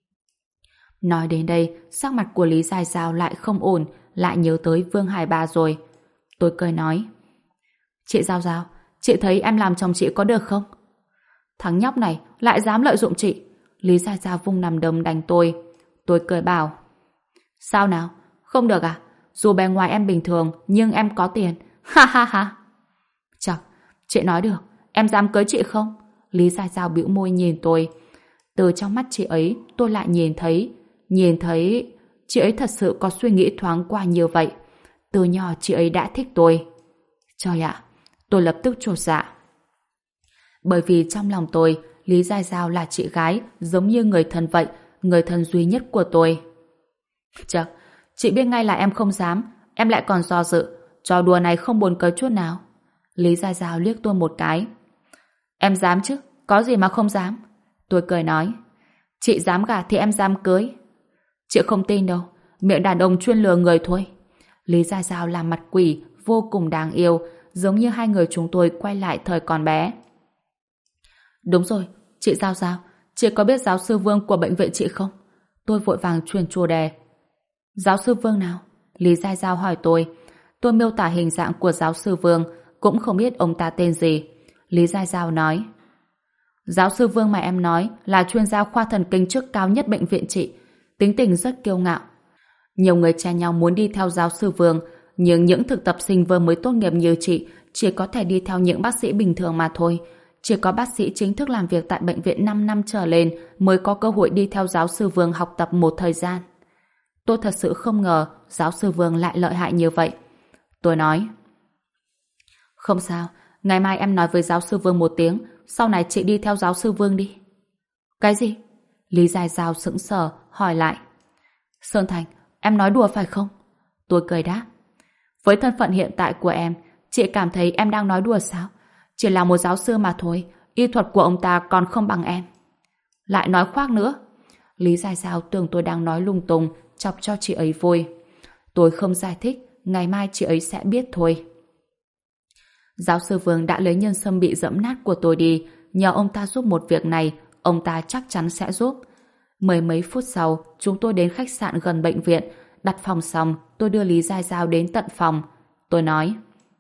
Nói đến đây, sắc mặt của Lý Gia Giao lại không ổn, lại nhớ tới Vương Hải Ba rồi. Tôi cười nói: Chị Giao Giao, chị thấy em làm chồng chị có được không? Thằng nhóc này lại dám lợi dụng chị. Lý Gia Giao vung nằm đấm đánh tôi. Tôi cười bảo: Sao nào? Không được à? Dù bề ngoài em bình thường, nhưng em có tiền. Ha ha ha. Chật, chị nói được. Em dám cưới chị không? Lý Gia Giao bĩu môi nhìn tôi. Từ trong mắt chị ấy, tôi lại nhìn thấy chị ấy thật sự có suy nghĩ thoáng qua như vậy. Từ nhỏ chị ấy đã thích tôi. Trời ạ, tôi lập tức chột dạ. Bởi vì trong lòng tôi, Lý Giai Giao là chị gái, giống như người thân vậy, người thân duy nhất của tôi. Chắc, chị biết ngay là em không dám, em lại còn do dự, trò đùa này không buồn cười chút nào. Lý Giai Giao liếc tôi một cái. Em dám chứ, có gì mà không dám. Tôi cười nói, chị dám gả thì em dám cưới. Chị không tin đâu, miệng đàn ông chuyên lừa người thôi. Lý Giai Giao làm mặt quỷ, vô cùng đáng yêu, giống như hai người chúng tôi quay lại thời còn bé. Đúng rồi, chị Giao Giao, chị có biết giáo sư Vương của bệnh viện chị không? Tôi vội vàng truyền chủ đề. Giáo sư Vương nào? Lý Giai Giao hỏi tôi. Tôi miêu tả hình dạng của giáo sư Vương, cũng không biết ông ta tên gì. Lý Giai Giao nói, giáo sư Vương mà em nói là chuyên gia khoa thần kinh chức cao nhất bệnh viện chị, tính tình rất kiêu ngạo. Nhiều người chen nhau muốn đi theo giáo sư Vương, nhưng những thực tập sinh vừa mới tốt nghiệp như chị chỉ có thể đi theo những bác sĩ bình thường mà thôi. Chỉ có bác sĩ chính thức làm việc tại bệnh viện 5 năm trở lên mới có cơ hội đi theo giáo sư Vương học tập một thời gian. Tôi thật sự không ngờ giáo sư Vương lại lợi hại như vậy. Tôi nói, không sao, ngày mai em nói với giáo sư Vương một tiếng, sau này chị đi theo giáo sư Vương đi. Cái gì? Lý Giai Giao sững sờ, hỏi lại. Sơn Thành, em nói đùa phải không? Tôi cười đáp. Với thân phận hiện tại của em, chị cảm thấy em đang nói đùa sao? Chỉ là một giáo sư mà thôi, y thuật của ông ta còn không bằng em. Lại nói khoác nữa. Lý Giai Giao tưởng tôi đang nói lung tung, chọc cho chị ấy vui. Tôi không giải thích, ngày mai chị ấy sẽ biết thôi. Giáo sư Vương đã lấy nhân sâm bị dẫm nát của tôi đi, nhờ ông ta giúp một việc này, ông ta chắc chắn sẽ giúp. Mười mấy phút sau, chúng tôi đến khách sạn gần bệnh viện, đặt phòng xong, tôi đưa Lý Giai Giao đến tận phòng. Tôi nói,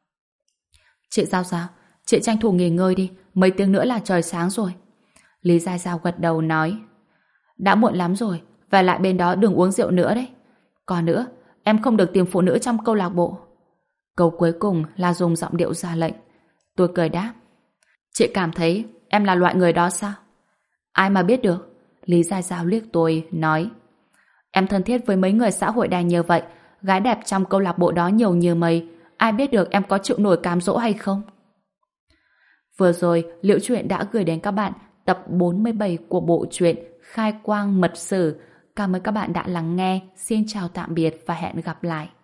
chị Giao Giao, chị tranh thủ nghỉ ngơi đi, mấy tiếng nữa là trời sáng rồi. Lý Giai Giao gật đầu nói, đã muộn lắm rồi, về lại bên đó đừng uống rượu nữa đấy. Còn nữa, em không được tìm phụ nữ trong câu lạc bộ. Câu cuối cùng là dùng giọng điệu ra lệnh. Tôi cười đáp, chị cảm thấy em là loại người đó sao? Ai mà biết được. Lý Giai Giao liếc tôi, nói, em thân thiết với mấy người xã hội đen như vậy, gái đẹp trong câu lạc bộ đó nhiều như mây, ai biết được em có chịu nổi cám dỗ hay không? Vừa rồi, Liễu Chuyện đã gửi đến các bạn tập 47 của bộ truyện Khai Quang Mật Sử. Cảm ơn các bạn đã lắng nghe. Xin chào tạm biệt và hẹn gặp lại.